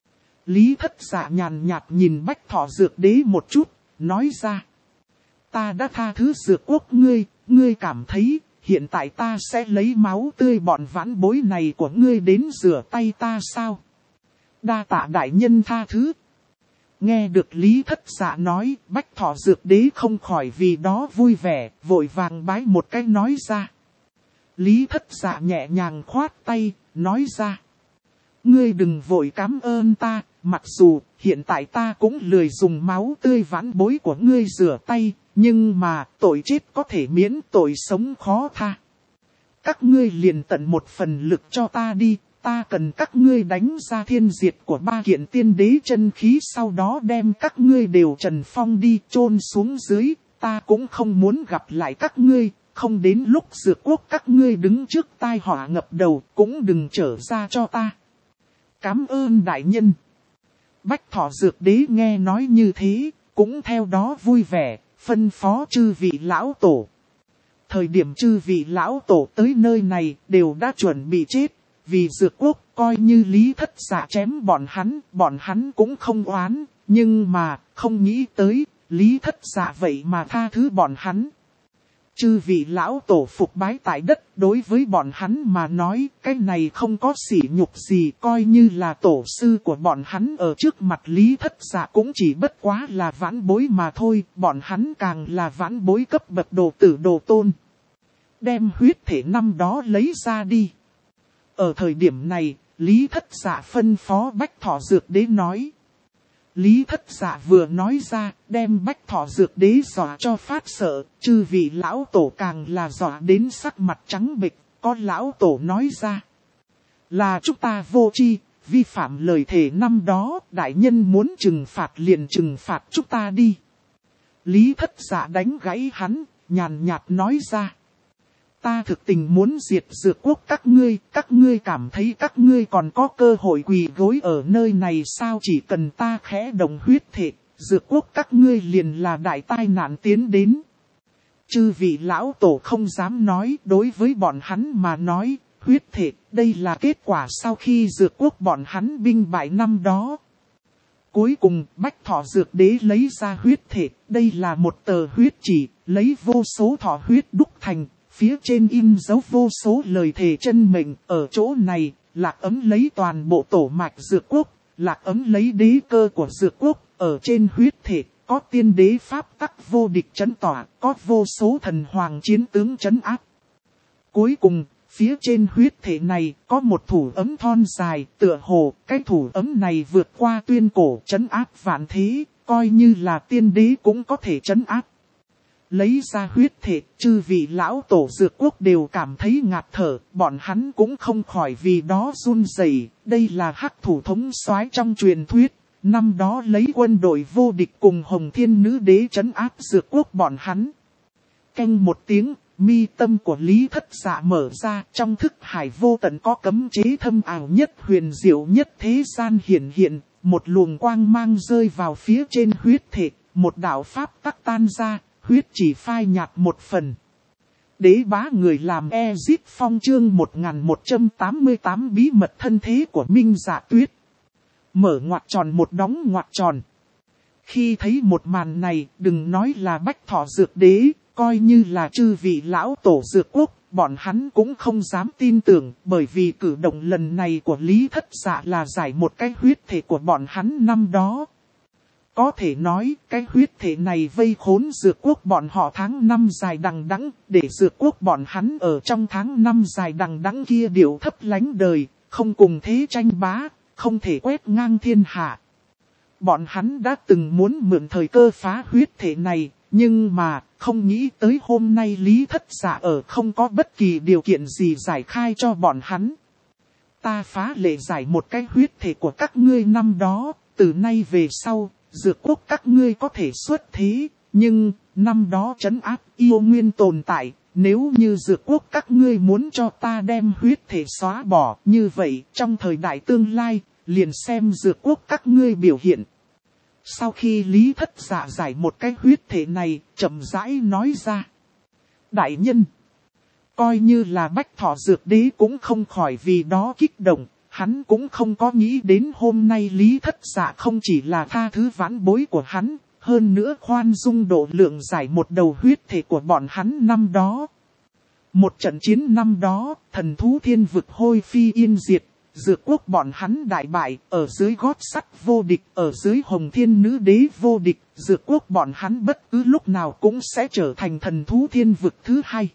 Lý Thất Dạ nhàn nhạt nhìn Bách Thọ Dược Đế một chút, nói ra. Ta đã tha thứ Dược Quốc ngươi cảm thấy, hiện tại ta sẽ lấy máu tươi bọn vãn bối này của ngươi đến rửa tay ta sao? Đa tạ đại nhân tha thứ. Nghe được Lý Thất Dạ nói, Bách Thọ Dược Đế không khỏi vì đó vui vẻ, vội vàng bái một cái nói ra. Lý Thất Dạ nhẹ nhàng khoát tay, nói ra. Ngươi đừng vội cảm ơn ta, mặc dù hiện tại ta cũng lười dùng máu tươi vãn bối của ngươi rửa tay, nhưng mà tội chết có thể miễn, tội sống khó tha. Các ngươi liền tận một phần lực cho ta đi. Ta cần các ngươi đánh ra thiên diệt của 3 kiện tiên đế chân khí, sau đó đem các ngươi đều trần phong đi chôn xuống dưới, ta cũng không muốn gặp lại các ngươi, không đến lúc Dược Quốc các ngươi đứng trước tai họa ngập đầu, cũng đừng trở ra cho ta. Cảm ơn đại nhân. Bách Thọ Dược Đế nghe nói như thế, cũng theo đó vui vẻ, phân phó chư vị lão tổ. Thời điểm chư vị lão tổ tới nơi này đều đã chuẩn bị chết. vì Dược Quốc coi như Lý Thất Dạ chém bọn hắn cũng không oán, nhưng mà không nghĩ tới Lý Thất Dạ vậy mà tha thứ bọn hắn. Chư vị lão tổ phục bái tại đất, đối với bọn hắn mà nói cái này không có sỉ nhục gì, coi như là tổ sư của bọn hắn ở trước mặt Lý Thất Dạ cũng chỉ bất quá là vãn bối mà thôi, bọn hắn càng là vãn bối cấp bậc đồ tử đồ tôn. Đem huyết thể năm đó lấy ra đi. Ở thời điểm này, Lý Thất Dạ phân phó Bách Thọ Dược Đế nói. Lý Thất Dạ vừa nói ra, đem Bách Thọ Dược Đế dọa cho phát sợ, chư vị lão tổ càng là dọa đến sắc mặt trắng bệch. Có lão tổ nói ra là chúng ta vô tri, vi phạm lời thề năm đó, đại nhân muốn trừng phạt liền trừng phạt chúng ta đi. Lý Thất Dạ đánh gãy hắn, nhàn nhạt nói ra. Ta thực tình muốn diệt Dược Quốc các ngươi cảm thấy các ngươi còn có cơ hội quỳ gối ở nơi này sao? Chỉ cần ta khẽ động huyết thể, Dược Quốc các ngươi liền là đại tai nạn tiến đến. Chư vị lão tổ không dám nói, đối với bọn hắn mà nói, huyết thể, đây là kết quả sau khi Dược Quốc bọn hắn binh bại năm đó. Cuối cùng, Bách Thọ Dược Đế lấy ra huyết thể, đây là một tờ huyết chỉ, lấy vô số thọ huyết đúc thành. Phía trên in dấu vô số lời thề chân mệnh, ở chỗ này, Lạc Ấm lấy toàn bộ tổ mạch Dược Quốc, Lạc Ấm lấy đế cơ của Dược Quốc, ở trên huyết thể, có tiên đế pháp tắc vô địch chấn tỏa, có vô số thần hoàng chiến tướng chấn áp. Cuối cùng, phía trên huyết thể này, có một thủ ấm thon dài, tựa hồ, cái thủ ấm này vượt qua tuyên cổ chấn áp vạn thế, coi như là tiên đế cũng có thể chấn áp. Lấy ra huyết thể, chư vị lão tổ Dược Quốc đều cảm thấy ngạt thở, bọn hắn cũng không khỏi vì đó run rẩy. Đây là hắc thủ thống soái trong truyền thuyết, năm đó lấy quân đội vô địch cùng Hồng Thiên Nữ Đế trấn áp Dược Quốc bọn hắn. Canh một tiếng, mi tâm của Lý Thất Dạ mở ra, trong thức hải vô tận có cấm chế thâm ảo nhất huyền diệu nhất thế gian hiển hiện, một luồng quang mang rơi vào phía trên huyết thể, một đạo pháp tắc tan ra. Huyết chỉ phai nhạt một phần. Đế bá người làm Ezip Phong chương 1188 bí mật thân thế của Minh Dạ Tuyết. Mở ngoặc tròn một đóng ngoặc tròn. Khi thấy một màn này, đừng nói là Bách Thọ Dược Đế, coi như là chư vị lão tổ Dược Quốc, bọn hắn cũng không dám tin tưởng, bởi vì cử động lần này của Lý Thất Dạ là giải một cái huyết thể của bọn hắn năm đó. Có thể nói, cái huyết thể này vây khốn Dược Quốc bọn họ tháng năm dài đằng đẵng, để Dược Quốc bọn hắn ở trong tháng năm dài đằng đẵng kia điệu thấp lánh đời, không cùng thế tranh bá, không thể quét ngang thiên hạ. Bọn hắn đã từng muốn mượn thời cơ phá huyết thể này, nhưng mà, không nghĩ tới hôm nay Lý Thất Dạ ở không có bất kỳ điều kiện gì giải khai cho bọn hắn. Ta phá lệ giải một cái huyết thể của các ngươi năm đó, từ nay về sau. Dược Quốc các ngươi có thể xuất thế, nhưng năm đó trấn áp yêu nguyên tồn tại, nếu như Dược Quốc các ngươi muốn cho ta đem huyết thể xóa bỏ, như vậy trong thời đại tương lai, liền xem Dược Quốc các ngươi biểu hiện. Sau khi Lý Thất Dạ giải một cái huyết thể này, chậm rãi nói ra. Đại nhân, coi như là Bách Thọ Dược Đế cũng không khỏi vì đó kích động. Hắn cũng không có nghĩ đến hôm nay Lý Thất Dạ không chỉ là tha thứ vãn bối của hắn, hơn nữa khoan dung độ lượng giải một đầu huyết thể của bọn hắn năm đó. Một trận chiến năm đó, thần thú thiên vực hôi phi yên diệt, Dược Quốc bọn hắn đại bại, ở dưới gót sắt vô địch, ở dưới Hồng Thiên Nữ Đế vô địch, Dược Quốc bọn hắn bất cứ lúc nào cũng sẽ trở thành thần thú thiên vực thứ hai.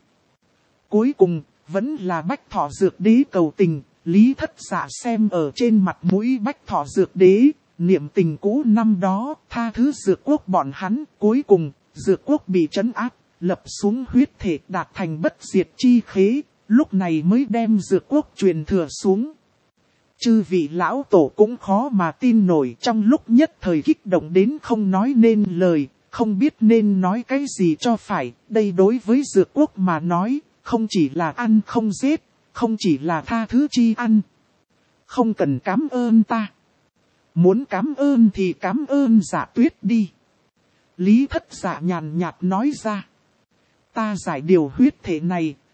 Cuối cùng, vẫn là Bách Thọ Dược Đế cầu tình. Lý Thất Dạ xem ở trên mặt mũi Bách Thọ Dược Đế, niệm tình cũ năm đó, tha thứ Dược Quốc bọn hắn, cuối cùng, Dược Quốc bị trấn áp, lập xuống huyết thể đạt thành bất diệt chi khế, lúc này mới đem Dược Quốc truyền thừa xuống. Chư vị lão tổ cũng khó mà tin nổi, trong lúc nhất thời kích động đến không nói nên lời, không biết nên nói cái gì cho phải, đây đối với Dược Quốc mà nói, không chỉ là ăn không giết. Không chỉ là tha thứ chi ăn. Không cần cảm ơn ta. Muốn cảm ơn thì cảm ơn Dạ Tuyết đi. Lý Thất Dạ nhàn nhạt nói ra. Ta giải điều huyết thể này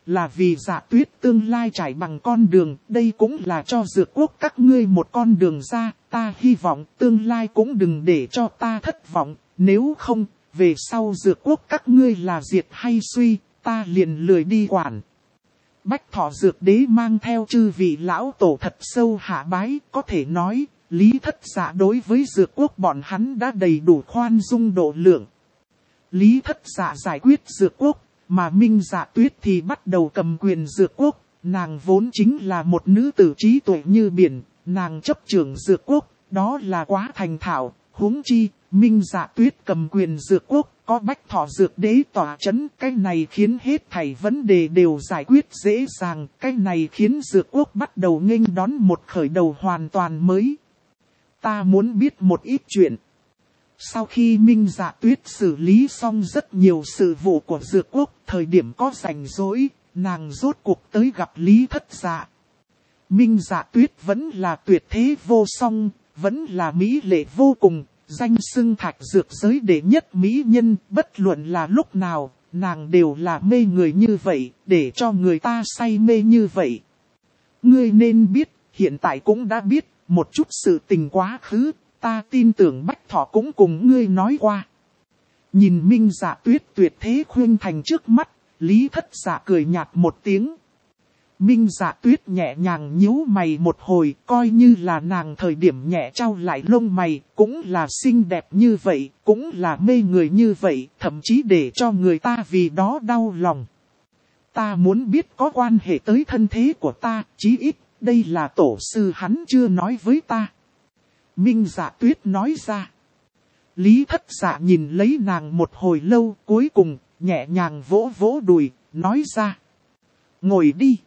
là vì Dạ Tuyết tương lai trải bằng con đường, đây cũng là cho Dược Quốc các ngươi một con đường ra, ta hy vọng tương lai cũng đừng để cho ta thất vọng, nếu không, về sau Dược Quốc các ngươi là diệt hay suy, ta liền lười đi quản. Bách Thọ Dược Đế mang theo chư vị lão tổ thật sâu hạ bái, có thể nói, Lý Thất Dạ đối với Dược Quốc bọn hắn đã đầy đủ khoan dung độ lượng. Lý Thất Dạ giải quyết Dược Quốc, mà Minh Dạ Tuyết thì bắt đầu cầm quyền Dược Quốc, nàng vốn chính là một nữ tử trí tuệ như biển, nàng chấp trưởng Dược Quốc, đó là quá thành thạo, huống chi, Minh Dạ Tuyết cầm quyền Dược Quốc, có Bách Thọ Dược Đế tỏa chấn, cái này khiến hết thảy vấn đề đều giải quyết dễ dàng, cái này khiến Dược Quốc bắt đầu nghênh đón một khởi đầu hoàn toàn mới. Ta muốn biết một ít chuyện. Sau khi Minh Dạ Tuyết xử lý xong rất nhiều sự vụ của Dược Quốc, thời điểm có rảnh rỗi, nàng rốt cuộc tới gặp Lý Thất Dạ. Minh Dạ Tuyết vẫn là tuyệt thế vô song, vẫn là mỹ lệ vô cùng, danh xưng Thạch Dược giới đệ nhất mỹ nhân, bất luận là lúc nào, nàng đều là mê người như vậy, để cho người ta say mê như vậy. Ngươi nên biết, hiện tại cũng đã biết, một chút sự tình quá khứ, ta tin tưởng Bách Thọ cũng cùng ngươi nói qua. Nhìn Minh Dạ Tuyết tuyệt thế khuyên thành trước mắt, Lý Thất Dạ cười nhạt một tiếng. Minh Dạ Tuyết nhẹ nhàng nhíu mày một hồi, coi như là nàng thời điểm nhẹ trao lại lông mày, cũng là xinh đẹp như vậy, cũng là mê người như vậy, thậm chí để cho người ta vì đó đau lòng. Ta muốn biết có quan hệ tới thân thế của ta, chí ít, đây là tổ sư hắn chưa nói với ta. Minh Dạ Tuyết nói ra. Lý Thất Dạ nhìn lấy nàng một hồi lâu, cuối cùng, nhẹ nhàng vỗ vỗ đùi, nói ra. Ngồi đi.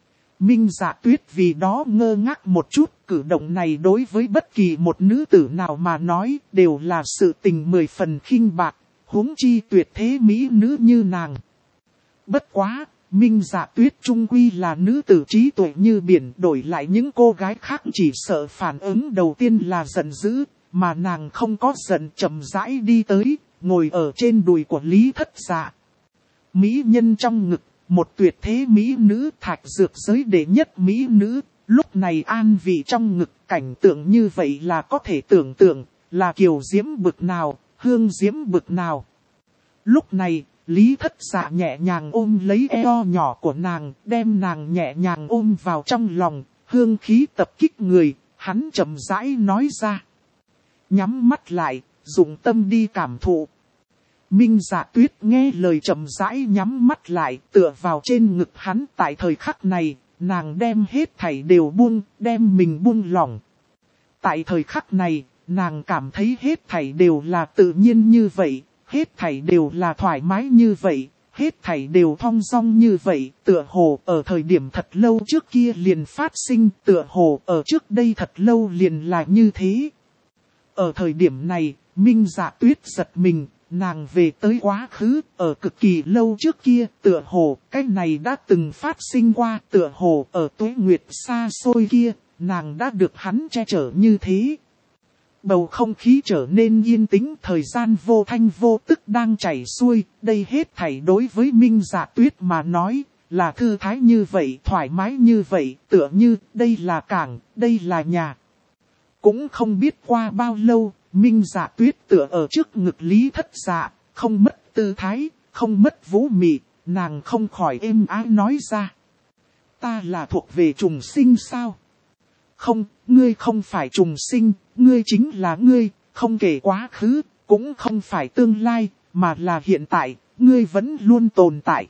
Minh Dạ Tuyết vì đó ngơ ngác một chút, cử động này đối với bất kỳ một nữ tử nào mà nói, đều là sự tình 10 phần khinh bạc, huống chi tuyệt thế mỹ nữ như nàng. Bất quá, Minh Dạ Tuyết trung quy là nữ tử trí tuệ như biển, đổi lại những cô gái khác chỉ sợ phản ứng đầu tiên là giận dữ, mà nàng không có giận, chậm rãi đi tới, ngồi ở trên đùi của Lý Thất Dạ. Mỹ nhân trong ngực, một tuyệt thế mỹ nữ, Thạch Dược giới đệ nhất mỹ nữ, lúc này an vị trong ngực, cảnh tượng như vậy là có thể tưởng tượng, là kiều diễm bực nào, hương diễm bực nào. Lúc này, Lý Thất Dạ nhẹ nhàng ôm lấy eo nhỏ của nàng, đem nàng nhẹ nhàng ôm vào trong lòng, hương khí tập kích người, hắn chậm rãi nói ra. Nhắm mắt lại, dùng tâm đi cảm thụ. Minh Dạ Tuyết nghe lời chậm rãi nhắm mắt lại, tựa vào trên ngực hắn. Tại thời khắc này, nàng đem hết thảy đều buông, đem mình buông lỏng. Tại thời khắc này, nàng cảm thấy hết thảy đều là tự nhiên như vậy, hết thảy đều là thoải mái như vậy, hết thảy đều thong dong như vậy, tựa hồ ở thời điểm thật lâu trước kia liền phát sinh, tựa hồ ở trước đây thật lâu liền là như thế. Ở thời điểm này, Minh Dạ Tuyết giật mình, nàng về tới quá khứ, ở cực kỳ lâu trước kia, tựa hồ, cái này đã từng phát sinh qua, tựa hồ, ở tuế nguyệt xa xôi kia, nàng đã được hắn che chở như thế. Bầu không khí trở nên yên tĩnh, thời gian vô thanh vô tức đang chảy xuôi, đây hết thảy đối với Minh Dạ Tuyết mà nói, là thư thái như vậy, thoải mái như vậy, tựa như, đây là cảng, đây là nhà. Cũng không biết qua bao lâu, Minh Dạ Tuyết tựa ở trước ngực Lý Thất Dạ, không mất tư thái, không mất vũ mị, nàng không khỏi êm ái nói ra. Ta là thuộc về trùng sinh sao? Không, ngươi không phải trùng sinh, ngươi chính là ngươi, không kể quá khứ, cũng không phải tương lai, mà là hiện tại, ngươi vẫn luôn tồn tại.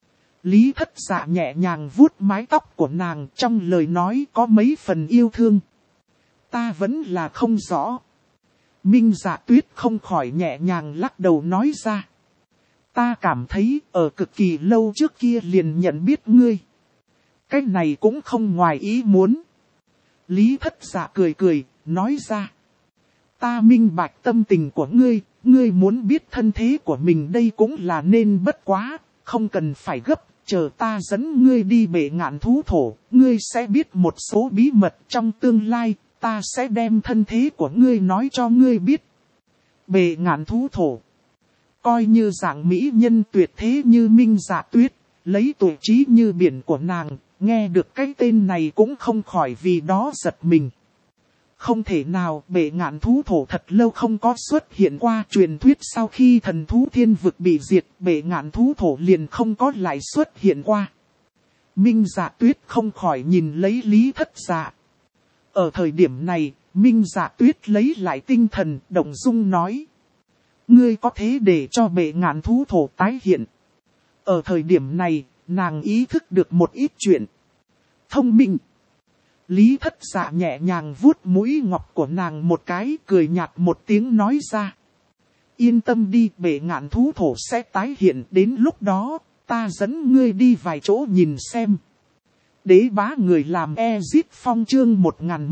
Lý Thất Dạ nhẹ nhàng vuốt mái tóc của nàng, trong lời nói có mấy phần yêu thương. Ta vẫn là không rõ. Minh Dạ Tuyết không khỏi nhẹ nhàng lắc đầu nói ra. Ta cảm thấy ở cực kỳ lâu trước kia liền nhận biết ngươi. Cái này cũng không ngoài ý muốn. Lý Thất Dạ cười cười, nói ra. Ta minh bạch tâm tình của ngươi, ngươi muốn biết thân thế của mình đây cũng là nên bất quá, không cần phải gấp, chờ ta dẫn ngươi đi bể ngạn thú thổ, ngươi sẽ biết một số bí mật trong tương lai, ta sẽ đem thân thế của ngươi nói cho ngươi biết. Bể ngạn thú thổ. Coi như dạng mỹ nhân tuyệt thế như Minh Dạ Tuyết, lấy tuổi trí như biển của nàng, nghe được cái tên này cũng không khỏi vì đó giật mình. Không thể nào, bệ ngạn thú thổ thật lâu không có xuất hiện qua. Truyền thuyết sau khi thần thú thiên vực bị diệt, bệ ngạn thú thổ liền không có lại xuất hiện qua. Minh Dạ Tuyết không khỏi nhìn lấy Lý Thất Dạ. Ở thời điểm này, Minh Dạ Tuyết lấy lại tinh thần, động dung nói. Ngươi có thế để cho bệ ngạn thú thổ tái hiện. Ở thời điểm này, nàng ý thức được một ít chuyện. Thông minh. Lý Thất Dạ nhẹ nhàng vuốt mũi ngọc của nàng một cái, cười nhạt một tiếng nói ra. Yên tâm đi, bệ ngạn thú thổ sẽ tái hiện, đến lúc đó, ta dẫn ngươi đi vài chỗ nhìn xem. Đế bá người làm Ezit Phong chương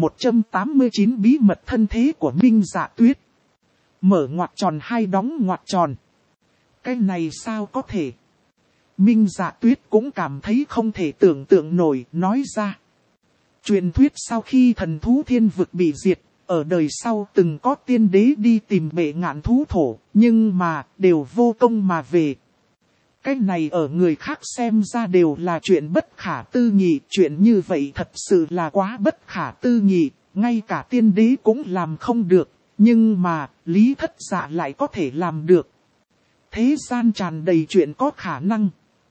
1189 bí mật thân thế của Minh Dạ Tuyết. Mở ngoặc tròn hay đóng ngoặc tròn. Cái này sao có thể? Minh Dạ Tuyết cũng cảm thấy không thể tưởng tượng nổi, nói ra. Truyền thuyết sau khi thần thú thiên vực bị diệt, ở đời sau từng có tiên đế đi tìm bệ ngạn thú thổ, nhưng mà đều vô công mà về. Cái này ở người khác xem ra đều là chuyện bất khả tư nghị, chuyện như vậy thật sự là quá bất khả tư nghị, ngay cả tiên đế cũng làm không được, nhưng mà Lý Thất Dạ lại có thể làm được. Thế gian tràn đầy chuyện có khả năng.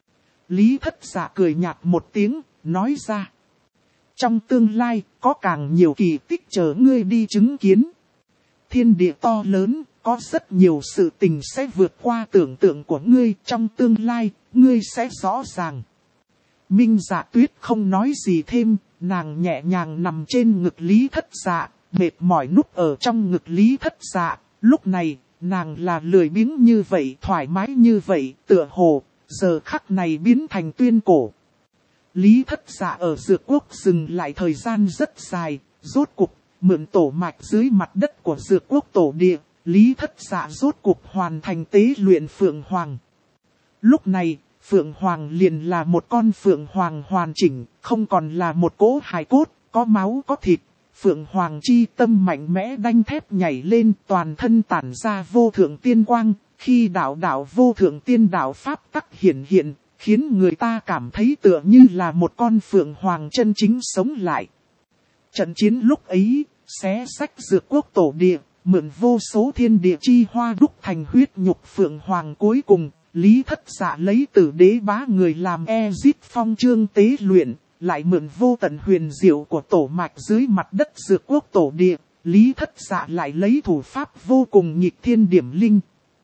Lý Thất Dạ cười nhạt một tiếng, nói ra. Trong tương lai, có càng nhiều kỳ tích chờ ngươi đi chứng kiến. Thiên địa to lớn, có rất nhiều sự tình sẽ vượt qua tưởng tượng của ngươi. Trong tương lai, ngươi sẽ rõ ràng. Minh Dạ Tuyết không nói gì thêm, nàng nhẹ nhàng nằm trên ngực Lý Thất Dạ, mệt mỏi núp ở trong ngực Lý Thất Dạ. Lúc này, nàng là lười biếng như vậy, thoải mái như vậy, tựa hồ, giờ khắc này biến thành tuyên cổ. Lý Thất Dạ ở Dược Quốc dừng lại thời gian rất dài, rốt cục, mượn tổ mạch dưới mặt đất của Dược Quốc tổ địa, Lý Thất Dạ rốt cục hoàn thành tế luyện Phượng Hoàng. Lúc này, Phượng Hoàng liền là một con Phượng Hoàng hoàn chỉnh, không còn là một cỗ hài cốt, có máu có thịt. Phượng Hoàng chi tâm mạnh mẽ đanh thép nhảy lên, toàn thân tản ra vô thượng tiên quang, khi đạo vô thượng tiên đạo pháp tắc hiển hiện, khiến người ta cảm thấy tựa như là một con Phượng Hoàng chân chính sống lại. Trận chiến lúc ấy, xé xách Dược Quốc tổ địa, mượn vô số thiên địa chi hoa đúc thành huyết nhục Phượng Hoàng cuối cùng, Lý Thất Dạ lấy Tử Đế bá người làm Ezit Phong chương tế luyện, lại mượn vô tận huyền diệu của tổ mạch dưới mặt đất Dược Quốc tổ địa, Lý Thất Dạ lại lấy thủ pháp vô cùng nghịch thiên điểm linh.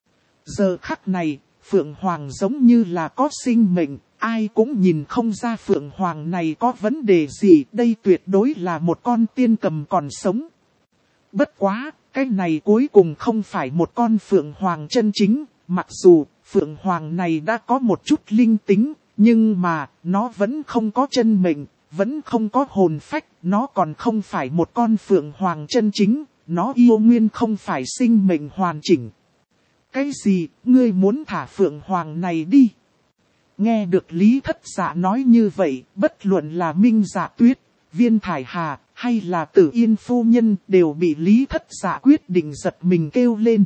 Giờ khắc này, Phượng Hoàng giống như là có sinh mệnh, ai cũng nhìn không ra Phượng Hoàng này có vấn đề gì, đây tuyệt đối là một con tiên cầm còn sống. Bất quá, cái này cuối cùng không phải một con Phượng Hoàng chân chính, mặc dù Phượng Hoàng này đã có một chút linh tính, nhưng mà nó vẫn không có chân mệnh, vẫn không có hồn phách, nó còn không phải một con Phượng Hoàng chân chính, nó yêu nguyên không phải sinh mệnh hoàn chỉnh. Cái gì, ngươi muốn thả Phượng Hoàng này đi? Nghe được Lý Thất Dạ nói như vậy, bất luận là Minh Dạ Tuyết, Viên Thải Hà, hay là Tử Yên phu nhân đều bị Lý Thất Dạ quyết định giật mình kêu lên.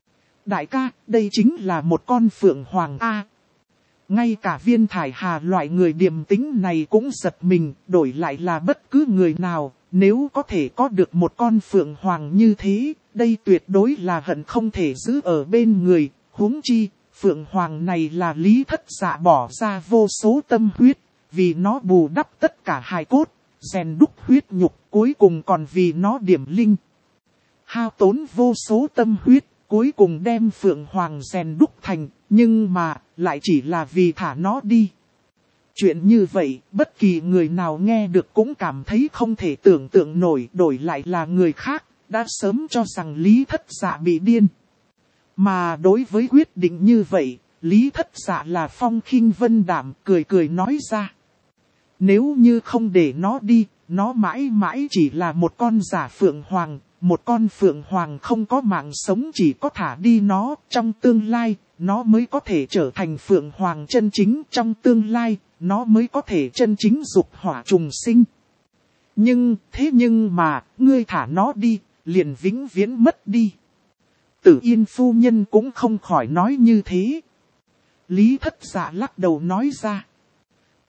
Đại ca, đây chính là một con Phượng Hoàng A. Ngay cả Viên Thải Hà loại người điềm tĩnh này cũng giật mình, đổi lại là bất cứ người nào, nếu có thể có được một con Phượng Hoàng như thế, đây tuyệt đối là hận không thể giữ ở bên người, huống chi, Phượng Hoàng này là Lý Thất Dạ bỏ ra vô số tâm huyết, vì nó bù đắp tất cả hài cốt, rèn đúc huyết nhục, cuối cùng còn vì nó điểm linh. Hao tốn vô số tâm huyết, cuối cùng đem Phượng Hoàng rèn đúc thành, nhưng mà, lại chỉ là vì thả nó đi. Chuyện như vậy, bất kỳ người nào nghe được cũng cảm thấy không thể tưởng tượng nổi, đổi lại là người khác, đã sớm cho rằng Lý Thất Dạ bị điên. Mà đối với quyết định như vậy, Lý Thất Dạ là phong khinh vân đảm, cười cười nói ra. Nếu như không để nó đi, nó mãi mãi chỉ là một con giả Phượng Hoàng, một con Phượng Hoàng không có mạng sống, chỉ có thả đi nó, trong tương lai, nó mới có thể trở thành Phượng Hoàng chân chính, trong tương lai, nó mới có thể chân chính dục hỏa trùng sinh. Nhưng mà, ngươi thả nó đi, liền vĩnh viễn mất đi. Tử Yên phu nhân cũng không khỏi nói như thế. Lý Thất Dạ lắc đầu nói ra.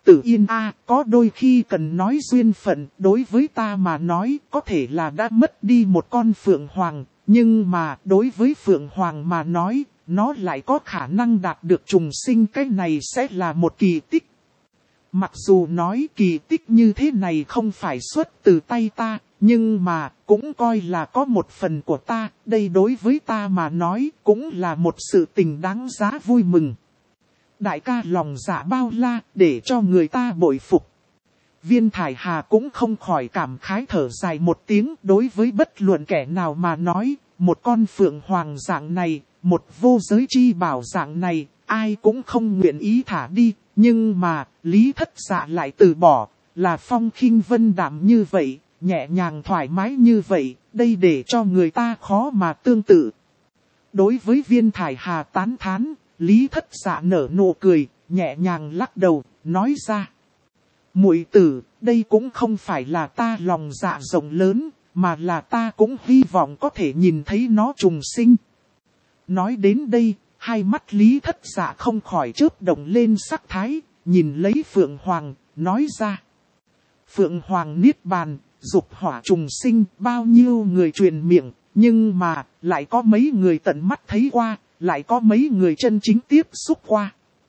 Tử Yên a, có đôi khi cần nói duyên phận, đối với ta mà nói có thể là đã mất đi một con Phượng Hoàng, nhưng mà đối với Phượng Hoàng mà nói, nó lại có khả năng đạt được trùng sinh, cái này sẽ là một kỳ tích. Mặc dù nói kỳ tích như thế này không phải xuất từ tay ta, nhưng mà cũng coi là có một phần của ta, đây đối với ta mà nói cũng là một sự tình đáng giá vui mừng. Đại ca lòng dạ bao la, để cho người ta bội phục. Viên Thải Hà cũng không khỏi cảm khái thở dài một tiếng, đối với bất luận kẻ nào mà nói, một con Phượng Hoàng dạng này, một vô giới chi bảo dạng này, ai cũng không nguyện ý thả đi, nhưng mà, Lý Thất Dạ lại từ bỏ, là phong khinh vân đạm như vậy, nhẹ nhàng thoải mái như vậy, đây để cho người ta khó mà tương tự. Đối với Viên Thải Hà tán thán, Lý Thất Dạ nở nụ cười, nhẹ nhàng lắc đầu, nói ra. Muội tử, đây cũng không phải là ta lòng dạ rộng lớn, mà là ta cũng hy vọng có thể nhìn thấy nó trùng sinh. Nói đến đây, hai mắt Lý Thất Dạ không khỏi chớp động lên sắc thái, nhìn lấy Phượng Hoàng, nói ra. Phượng Hoàng niết bàn, dục hỏa trùng sinh, bao nhiêu người truyền miệng, nhưng mà, lại có mấy người tận mắt thấy qua, lại có mấy người chân chính tiếp xúc qua.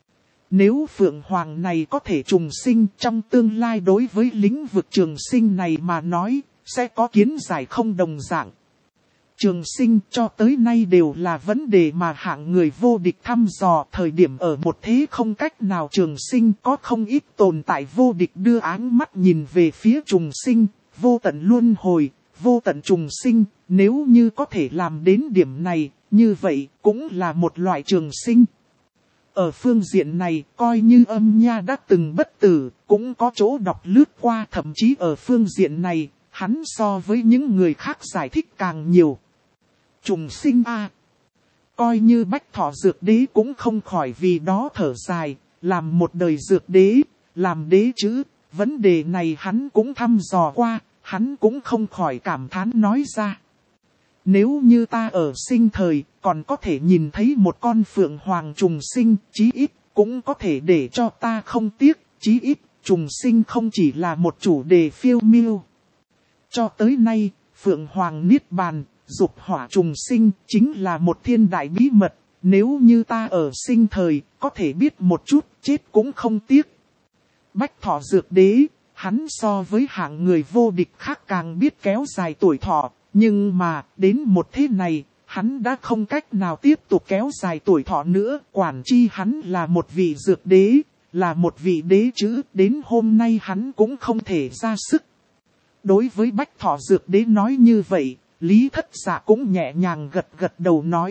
Nếu Phượng Hoàng này có thể trùng sinh trong tương lai đối với lĩnh vực trường sinh này mà nói, sẽ có kiến giải không đồng dạng. Trường sinh cho tới nay đều là vấn đề mà hạng người vô địch thăm dò, thời điểm ở một thế không cách nào trường sinh, có không ít tồn tại vô địch đưa áng mắt nhìn về phía trùng sinh, vô tận luân hồi, vô tận trùng sinh, nếu như có thể làm đến điểm này, như vậy cũng là một loại trường sinh. Ở phương diện này, coi như Âm Nha đã từng bất tử, cũng có chỗ đọc lướt qua, thậm chí ở phương diện này, hắn so với những người khác giải thích càng nhiều. Trùng sinh a, coi như Bách Thọ Dược Đế cũng không khỏi vì đó thở dài, làm một đời dược đế, làm đế chữ, vấn đề này hắn cũng thăm dò qua, hắn cũng không khỏi cảm thán nói ra. Nếu như ta ở sinh thời, còn có thể nhìn thấy một con Phượng Hoàng trùng sinh, chí ít, cũng có thể để cho ta không tiếc, chí ít, trùng sinh không chỉ là một chủ đề phiêu miêu. Cho tới nay, Phượng Hoàng niết bàn, dục hỏa trùng sinh, chính là một thiên đại bí mật, nếu như ta ở sinh thời, có thể biết một chút, chết cũng không tiếc. Bách Thọ Dược Đế, hắn so với hạng người vô địch khác càng biết kéo dài tuổi thọ. Nhưng mà, đến một thế này, hắn đã không cách nào tiếp tục kéo dài tuổi thọ nữa. Quản chi hắn là một vị dược đế, là một vị đế chữ. Đến hôm nay hắn cũng không thể ra sức. Đối với Bách Thọ Dược Đế nói như vậy, Lý Thất Dạ cũng nhẹ nhàng gật gật đầu nói.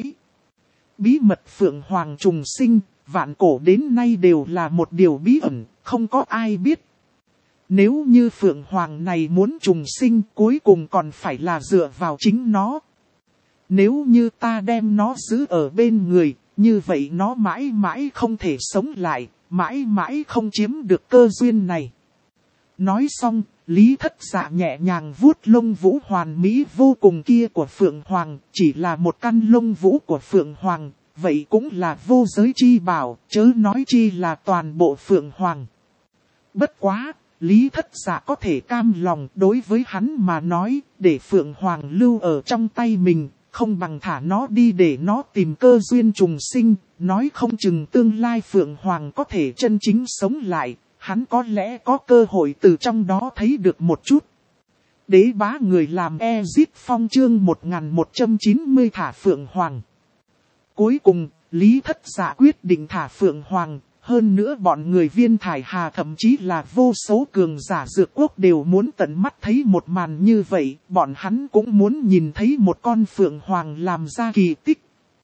Bí mật Phượng Hoàng trùng sinh, vạn cổ đến nay đều là một điều bí ẩn, không có ai biết. Nếu như Phượng Hoàng này muốn trùng sinh, cuối cùng còn phải là dựa vào chính nó. Nếu như ta đem nó giữ ở bên người, như vậy nó mãi mãi không thể sống lại, mãi mãi không chiếm được cơ duyên này. Nói xong, Lý Thất Dạ nhẹ nhàng vuốt lông vũ hoàn mỹ vô cùng kia của Phượng Hoàng, chỉ là một căn lông vũ của Phượng Hoàng, vậy cũng là vô giới chi bảo, chớ nói chi là toàn bộ Phượng Hoàng. Bất quá! Lý Thất Dạ có thể cam lòng, đối với hắn mà nói, để Phượng Hoàng lưu ở trong tay mình, không bằng thả nó đi để nó tìm cơ duyên trùng sinh, nói không chừng tương lai Phượng Hoàng có thể chân chính sống lại, hắn có lẽ có cơ hội từ trong đó thấy được một chút. Đế bá người làm Ezit Phong chương 1190 thả Phượng Hoàng. Cuối cùng, Lý Thất Dạ quyết định thả Phượng Hoàng. Hơn nữa bọn người Viên Thải Hà thậm chí là vô số cường giả dược quốc đều muốn tận mắt thấy một màn như vậy, bọn hắn cũng muốn nhìn thấy một con Phượng Hoàng làm ra kỳ tích.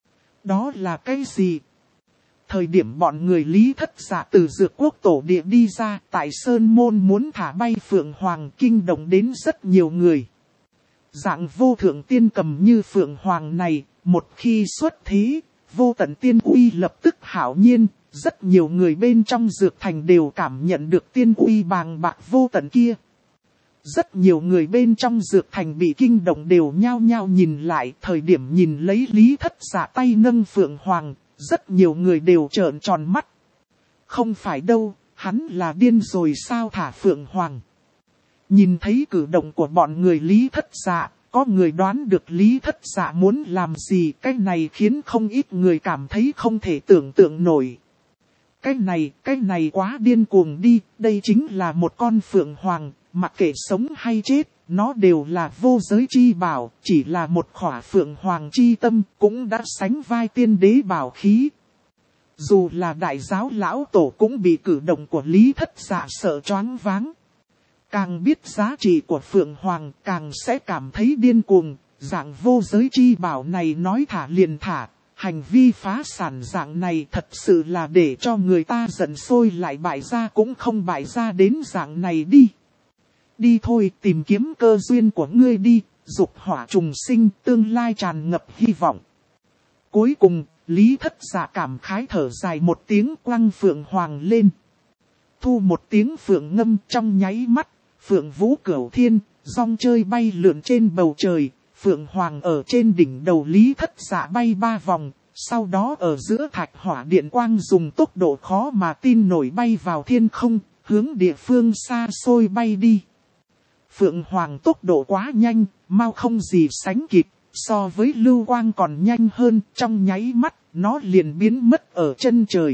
Đó là cái gì? Thời điểm bọn người Lý Thất Dạ từ dược quốc tổ địa đi ra, tại Sơn Môn muốn thả bay Phượng Hoàng kinh động đến rất nhiều người. Dạng vô thượng tiên cầm như Phượng Hoàng này, một khi xuất thế, vô tận tiên uy lập tức hạo nhiên. Rất nhiều người bên trong dược thành đều cảm nhận được tiên uy bàng bạc vô tận kia. Rất nhiều người bên trong dược thành bị kinh động đều nhao nhao nhìn lại. Thời điểm nhìn lấy Lý Thất Dạ tay nâng Phượng Hoàng, rất nhiều người đều trợn tròn mắt. Không phải đâu, Hắn là điên rồi sao thả Phượng Hoàng. Nhìn thấy cử động của bọn người Lý Thất Dạ, có người đoán được Lý Thất Dạ muốn làm gì. Cái này khiến không ít người cảm thấy không thể tưởng tượng nổi. Cái này quá điên cuồng đi, đây chính là một con Phượng Hoàng, mặc kệ sống hay chết, nó đều là vô giới chi bảo, chỉ là một khỏa Phượng Hoàng chi tâm, cũng đã sánh vai tiên đế bảo khí. Dù là đại giáo lão tổ cũng bị cử động của Lý Thất Dạ sợ choáng váng. Càng biết giá trị của Phượng Hoàng, càng sẽ cảm thấy điên cuồng, dạng vô giới chi bảo này nói thả liền thả. Hành vi phá sản dạng này thật sự là để cho người ta giận sôi lại bại ra cũng không bại ra đến dạng này đi. Đi thôi tìm kiếm cơ duyên của ngươi đi, dục hỏa trùng sinh tương lai tràn ngập hy vọng. Cuối cùng, Lý Thất Dạ cảm khái thở dài một tiếng quăng Phượng Hoàng lên. Thu một tiếng phượng ngâm trong nháy mắt, Phượng Vũ Cửu Thiên, rong chơi bay lượn trên bầu trời. Phượng Hoàng ở trên đỉnh đầu Lý Thất Dạ bay 3 vòng, sau đó ở giữa thạch hỏa điện quang dùng tốc độ khó mà tin nổi bay vào thiên không, hướng địa phương xa xôi bay đi. Phượng Hoàng tốc độ quá nhanh, mau không gì sánh kịp, so với lưu quang còn nhanh hơn, trong nháy mắt, nó liền biến mất ở chân trời.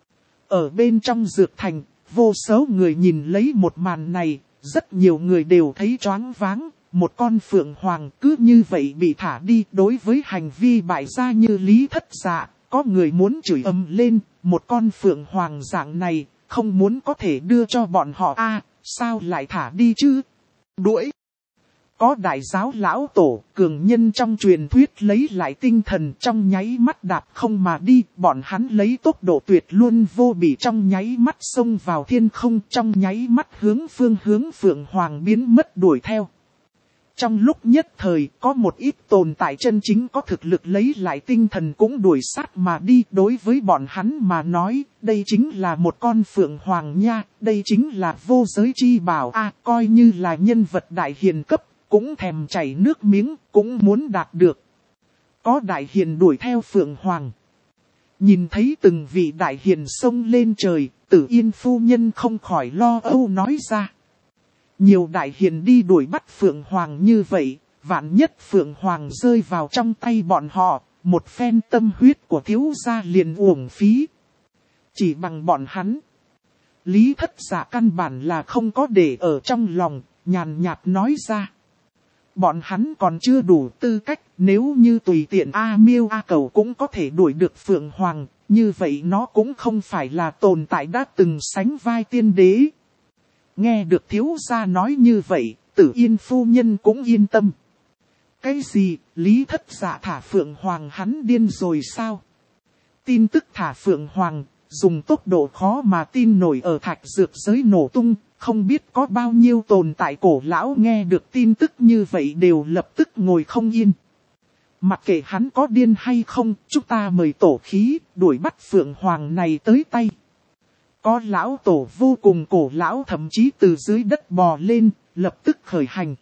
Ở bên trong dược thành, vô số người nhìn lấy một màn này, rất nhiều người đều thấy choáng váng. Một con Phượng Hoàng cứ như vậy bị thả đi. Đối với hành vi bại gia như Lý Thất Dạ, có người muốn chửi ầm lên. Một con Phượng Hoàng dạng này, không muốn có thể đưa cho bọn họ sao lại thả đi chứ? Đuổi! Có đại giáo lão tổ, cường nhân trong truyền thuyết lấy lại tinh thần trong nháy mắt đạp không mà đi. Bọn hắn lấy tốc độ tuyệt luôn vô bỉ trong nháy mắt xông vào thiên không, trong nháy mắt hướng Phượng Hoàng biến mất đuổi theo. Trong lúc nhất thời, có một ít tồn tại chân chính có thực lực lấy lại tinh thần cũng đuổi sát mà đi. Đối với bọn hắn mà nói, đây chính là một con Phượng Hoàng nha, đây chính là vô giới chi bảo coi như là nhân vật đại hiền cấp, cũng thèm chảy nước miếng, cũng muốn đạt được. Có đại hiền đuổi theo Phượng Hoàng. Nhìn thấy từng vị đại hiền xông lên trời, Tử Yên phu nhân không khỏi lo âu nói ra. Nhiều đại hiền đi đuổi bắt Phượng Hoàng như vậy, vạn nhất Phượng Hoàng rơi vào trong tay bọn họ, một phen tâm huyết của thiếu gia liền uổng phí. Chỉ bằng bọn hắn, Lý Thất Dạ căn bản là không có để ở trong lòng, nhàn nhạt nói ra. Bọn hắn còn chưa đủ tư cách, nếu như tùy tiện A Miêu A Cầu cũng có thể đuổi được Phượng Hoàng, như vậy nó cũng không phải là tồn tại đã từng sánh vai tiên đế. Nghe được thiếu gia nói như vậy, Tử Yên phu nhân cũng yên tâm. Cái gì, Lý Thất Dạ thả Phượng Hoàng hắn điên rồi sao? Tin tức thả Phượng Hoàng, dùng tốc độ khó mà tin nổi ở thạch dược giới nổ tung, không biết có bao nhiêu tồn tại cổ lão nghe được tin tức như vậy đều lập tức ngồi không yên. Mặc kệ hắn có điên hay không, chúng ta mời tổ khí, đuổi bắt Phượng Hoàng này tới tay. Có lão tổ vô cùng cổ lão thậm chí từ dưới đất bò lên, lập tức khởi hành.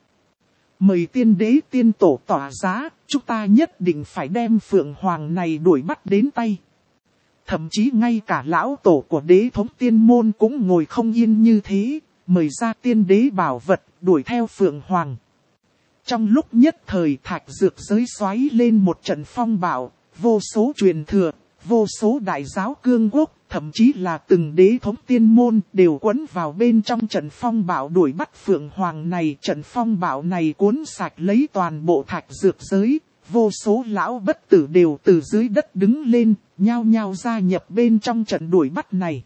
Mời tiên đế tiên tổ tỏa giá, chúng ta nhất định phải đem Phượng Hoàng này đuổi bắt đến tay. Thậm chí ngay cả lão tổ của đế thống tiên môn cũng ngồi không yên như thế, mời ra tiên đế bảo vật, đuổi theo Phượng Hoàng. Trong lúc nhất thời thạch dược giới xoáy lên một trận phong bạo, vô số truyền thừa, vô số đại giáo cương quốc, thậm chí là từng đế thống tiên môn đều quấn vào bên trong trận phong bạo đuổi bắt Phượng Hoàng này. Trận phong bạo này cuốn sạch lấy toàn bộ thạch dược giới, vô số lão bất tử đều từ dưới đất đứng lên, nhao nhao gia nhập bên trong trận đuổi bắt này.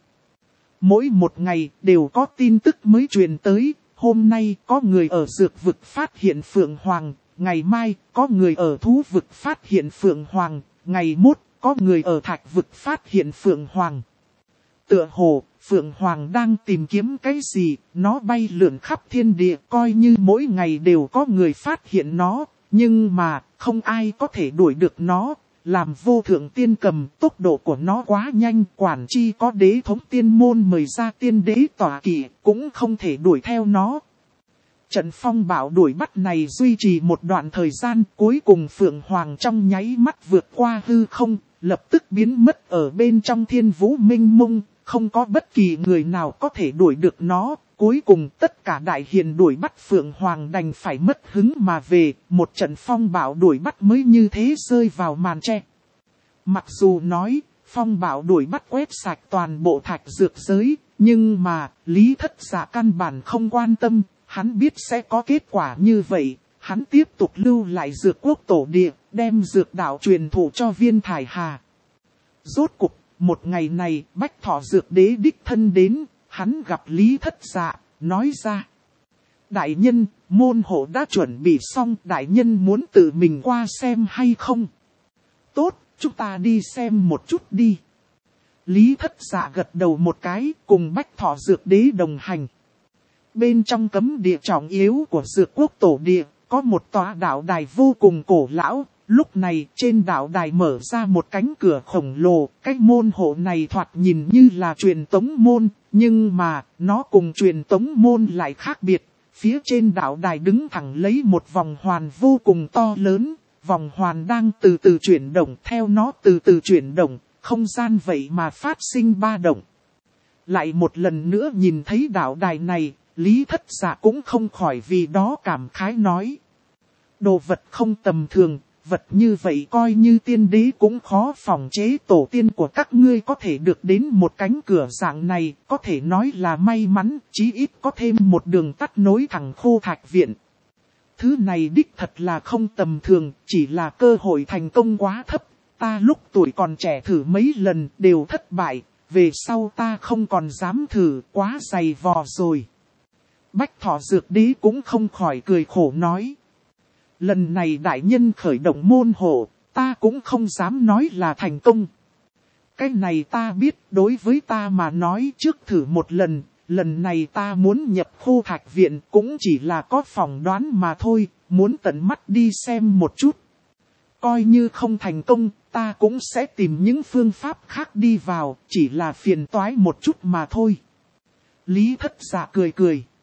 Mỗi một ngày đều có tin tức mới truyền tới, hôm nay có người ở dược vực phát hiện Phượng Hoàng, ngày mai có người ở thú vực phát hiện Phượng Hoàng, ngày mốt có người ở thạch vực phát hiện Phượng Hoàng. Tựa hồ, Phượng Hoàng đang tìm kiếm cái gì, nó bay lượn khắp thiên địa, coi như mỗi ngày đều có người phát hiện nó, nhưng mà, không ai có thể đuổi được nó. Làm vô thượng tiên cầm, tốc độ của nó quá nhanh, quản chi có đế thống tiên môn mời ra tiên đế tỏa kỵ, cũng không thể đuổi theo nó. Trận phong bạo đuổi bắt này duy trì một đoạn thời gian, cuối cùng Phượng Hoàng trong nháy mắt vượt qua hư không, lập tức biến mất ở bên trong thiên vũ minh mông, không có bất kỳ người nào có thể đuổi được nó. Cuối cùng tất cả đại hiền đuổi bắt Phượng Hoàng đành phải mất hứng mà về, một trận phong bạo đuổi bắt mới như thế rơi vào màn tre. Mặc dù nói, phong bạo đuổi bắt quét sạch toàn bộ thạch dược giới, nhưng mà, Lý Thất Dạ căn bản không quan tâm, hắn biết sẽ có kết quả như vậy, hắn tiếp tục lưu lại dược quốc tổ địa, đem dược đạo truyền thụ cho Viên Thải Hà. Rốt cục, một ngày này, Bách Thọ Dược Đế đích thân đến, hắn gặp Lý Thất Dạ, nói ra. Đại nhân, môn hộ đã chuẩn bị xong, đại nhân muốn tự mình qua xem hay không? Tốt, chúng ta đi xem một chút đi. Lý Thất Dạ gật đầu một cái, cùng Bách Thọ Dược Đế đồng hành. Bên trong cấm địa trọng yếu của Dược Quốc Tổ Địa, có một tòa đạo đài vô cùng cổ lão. Lúc này trên đạo đài mở ra một cánh cửa khổng lồ, cái môn hộ này thoạt nhìn như là truyền tống môn, nhưng mà nó cùng truyền tống môn lại khác biệt. Phía trên đạo đài đứng thẳng lấy một vòng hoàn vô cùng to lớn, vòng hoàn đang từ từ chuyển động, theo nó từ từ chuyển động, không gian vậy mà phát sinh ba động. Lại một lần nữa nhìn thấy đạo đài này, Lý Thất Dạ cũng không khỏi vì đó cảm khái nói. Đồ vật không tầm thường. Vật như vậy coi như tiên đế cũng khó phòng chế, tổ tiên của các ngươi có thể được đến một cánh cửa dạng này, có thể nói là may mắn, chí ít có thêm một đường tắt nối thẳng Khô Thạch Viện. Thứ này đích thật là không tầm thường, chỉ là cơ hội thành công quá thấp, ta lúc tuổi còn trẻ thử mấy lần đều thất bại, về sau ta không còn dám thử, quá dày vò rồi. Bách Thọ Dược Đế cũng không khỏi cười khổ nói. Lần này đại nhân khởi động môn hộ, ta cũng không dám nói là thành công. Cái này ta biết, đối với ta mà nói trước thử một lần, lần này ta muốn nhập Khô Thạch Viện cũng chỉ là có phỏng đoán mà thôi, muốn tận mắt đi xem một chút. Coi như không thành công, ta cũng sẽ tìm những phương pháp khác đi vào, chỉ là phiền toái một chút mà thôi. Lý Thất Dạ cười cười.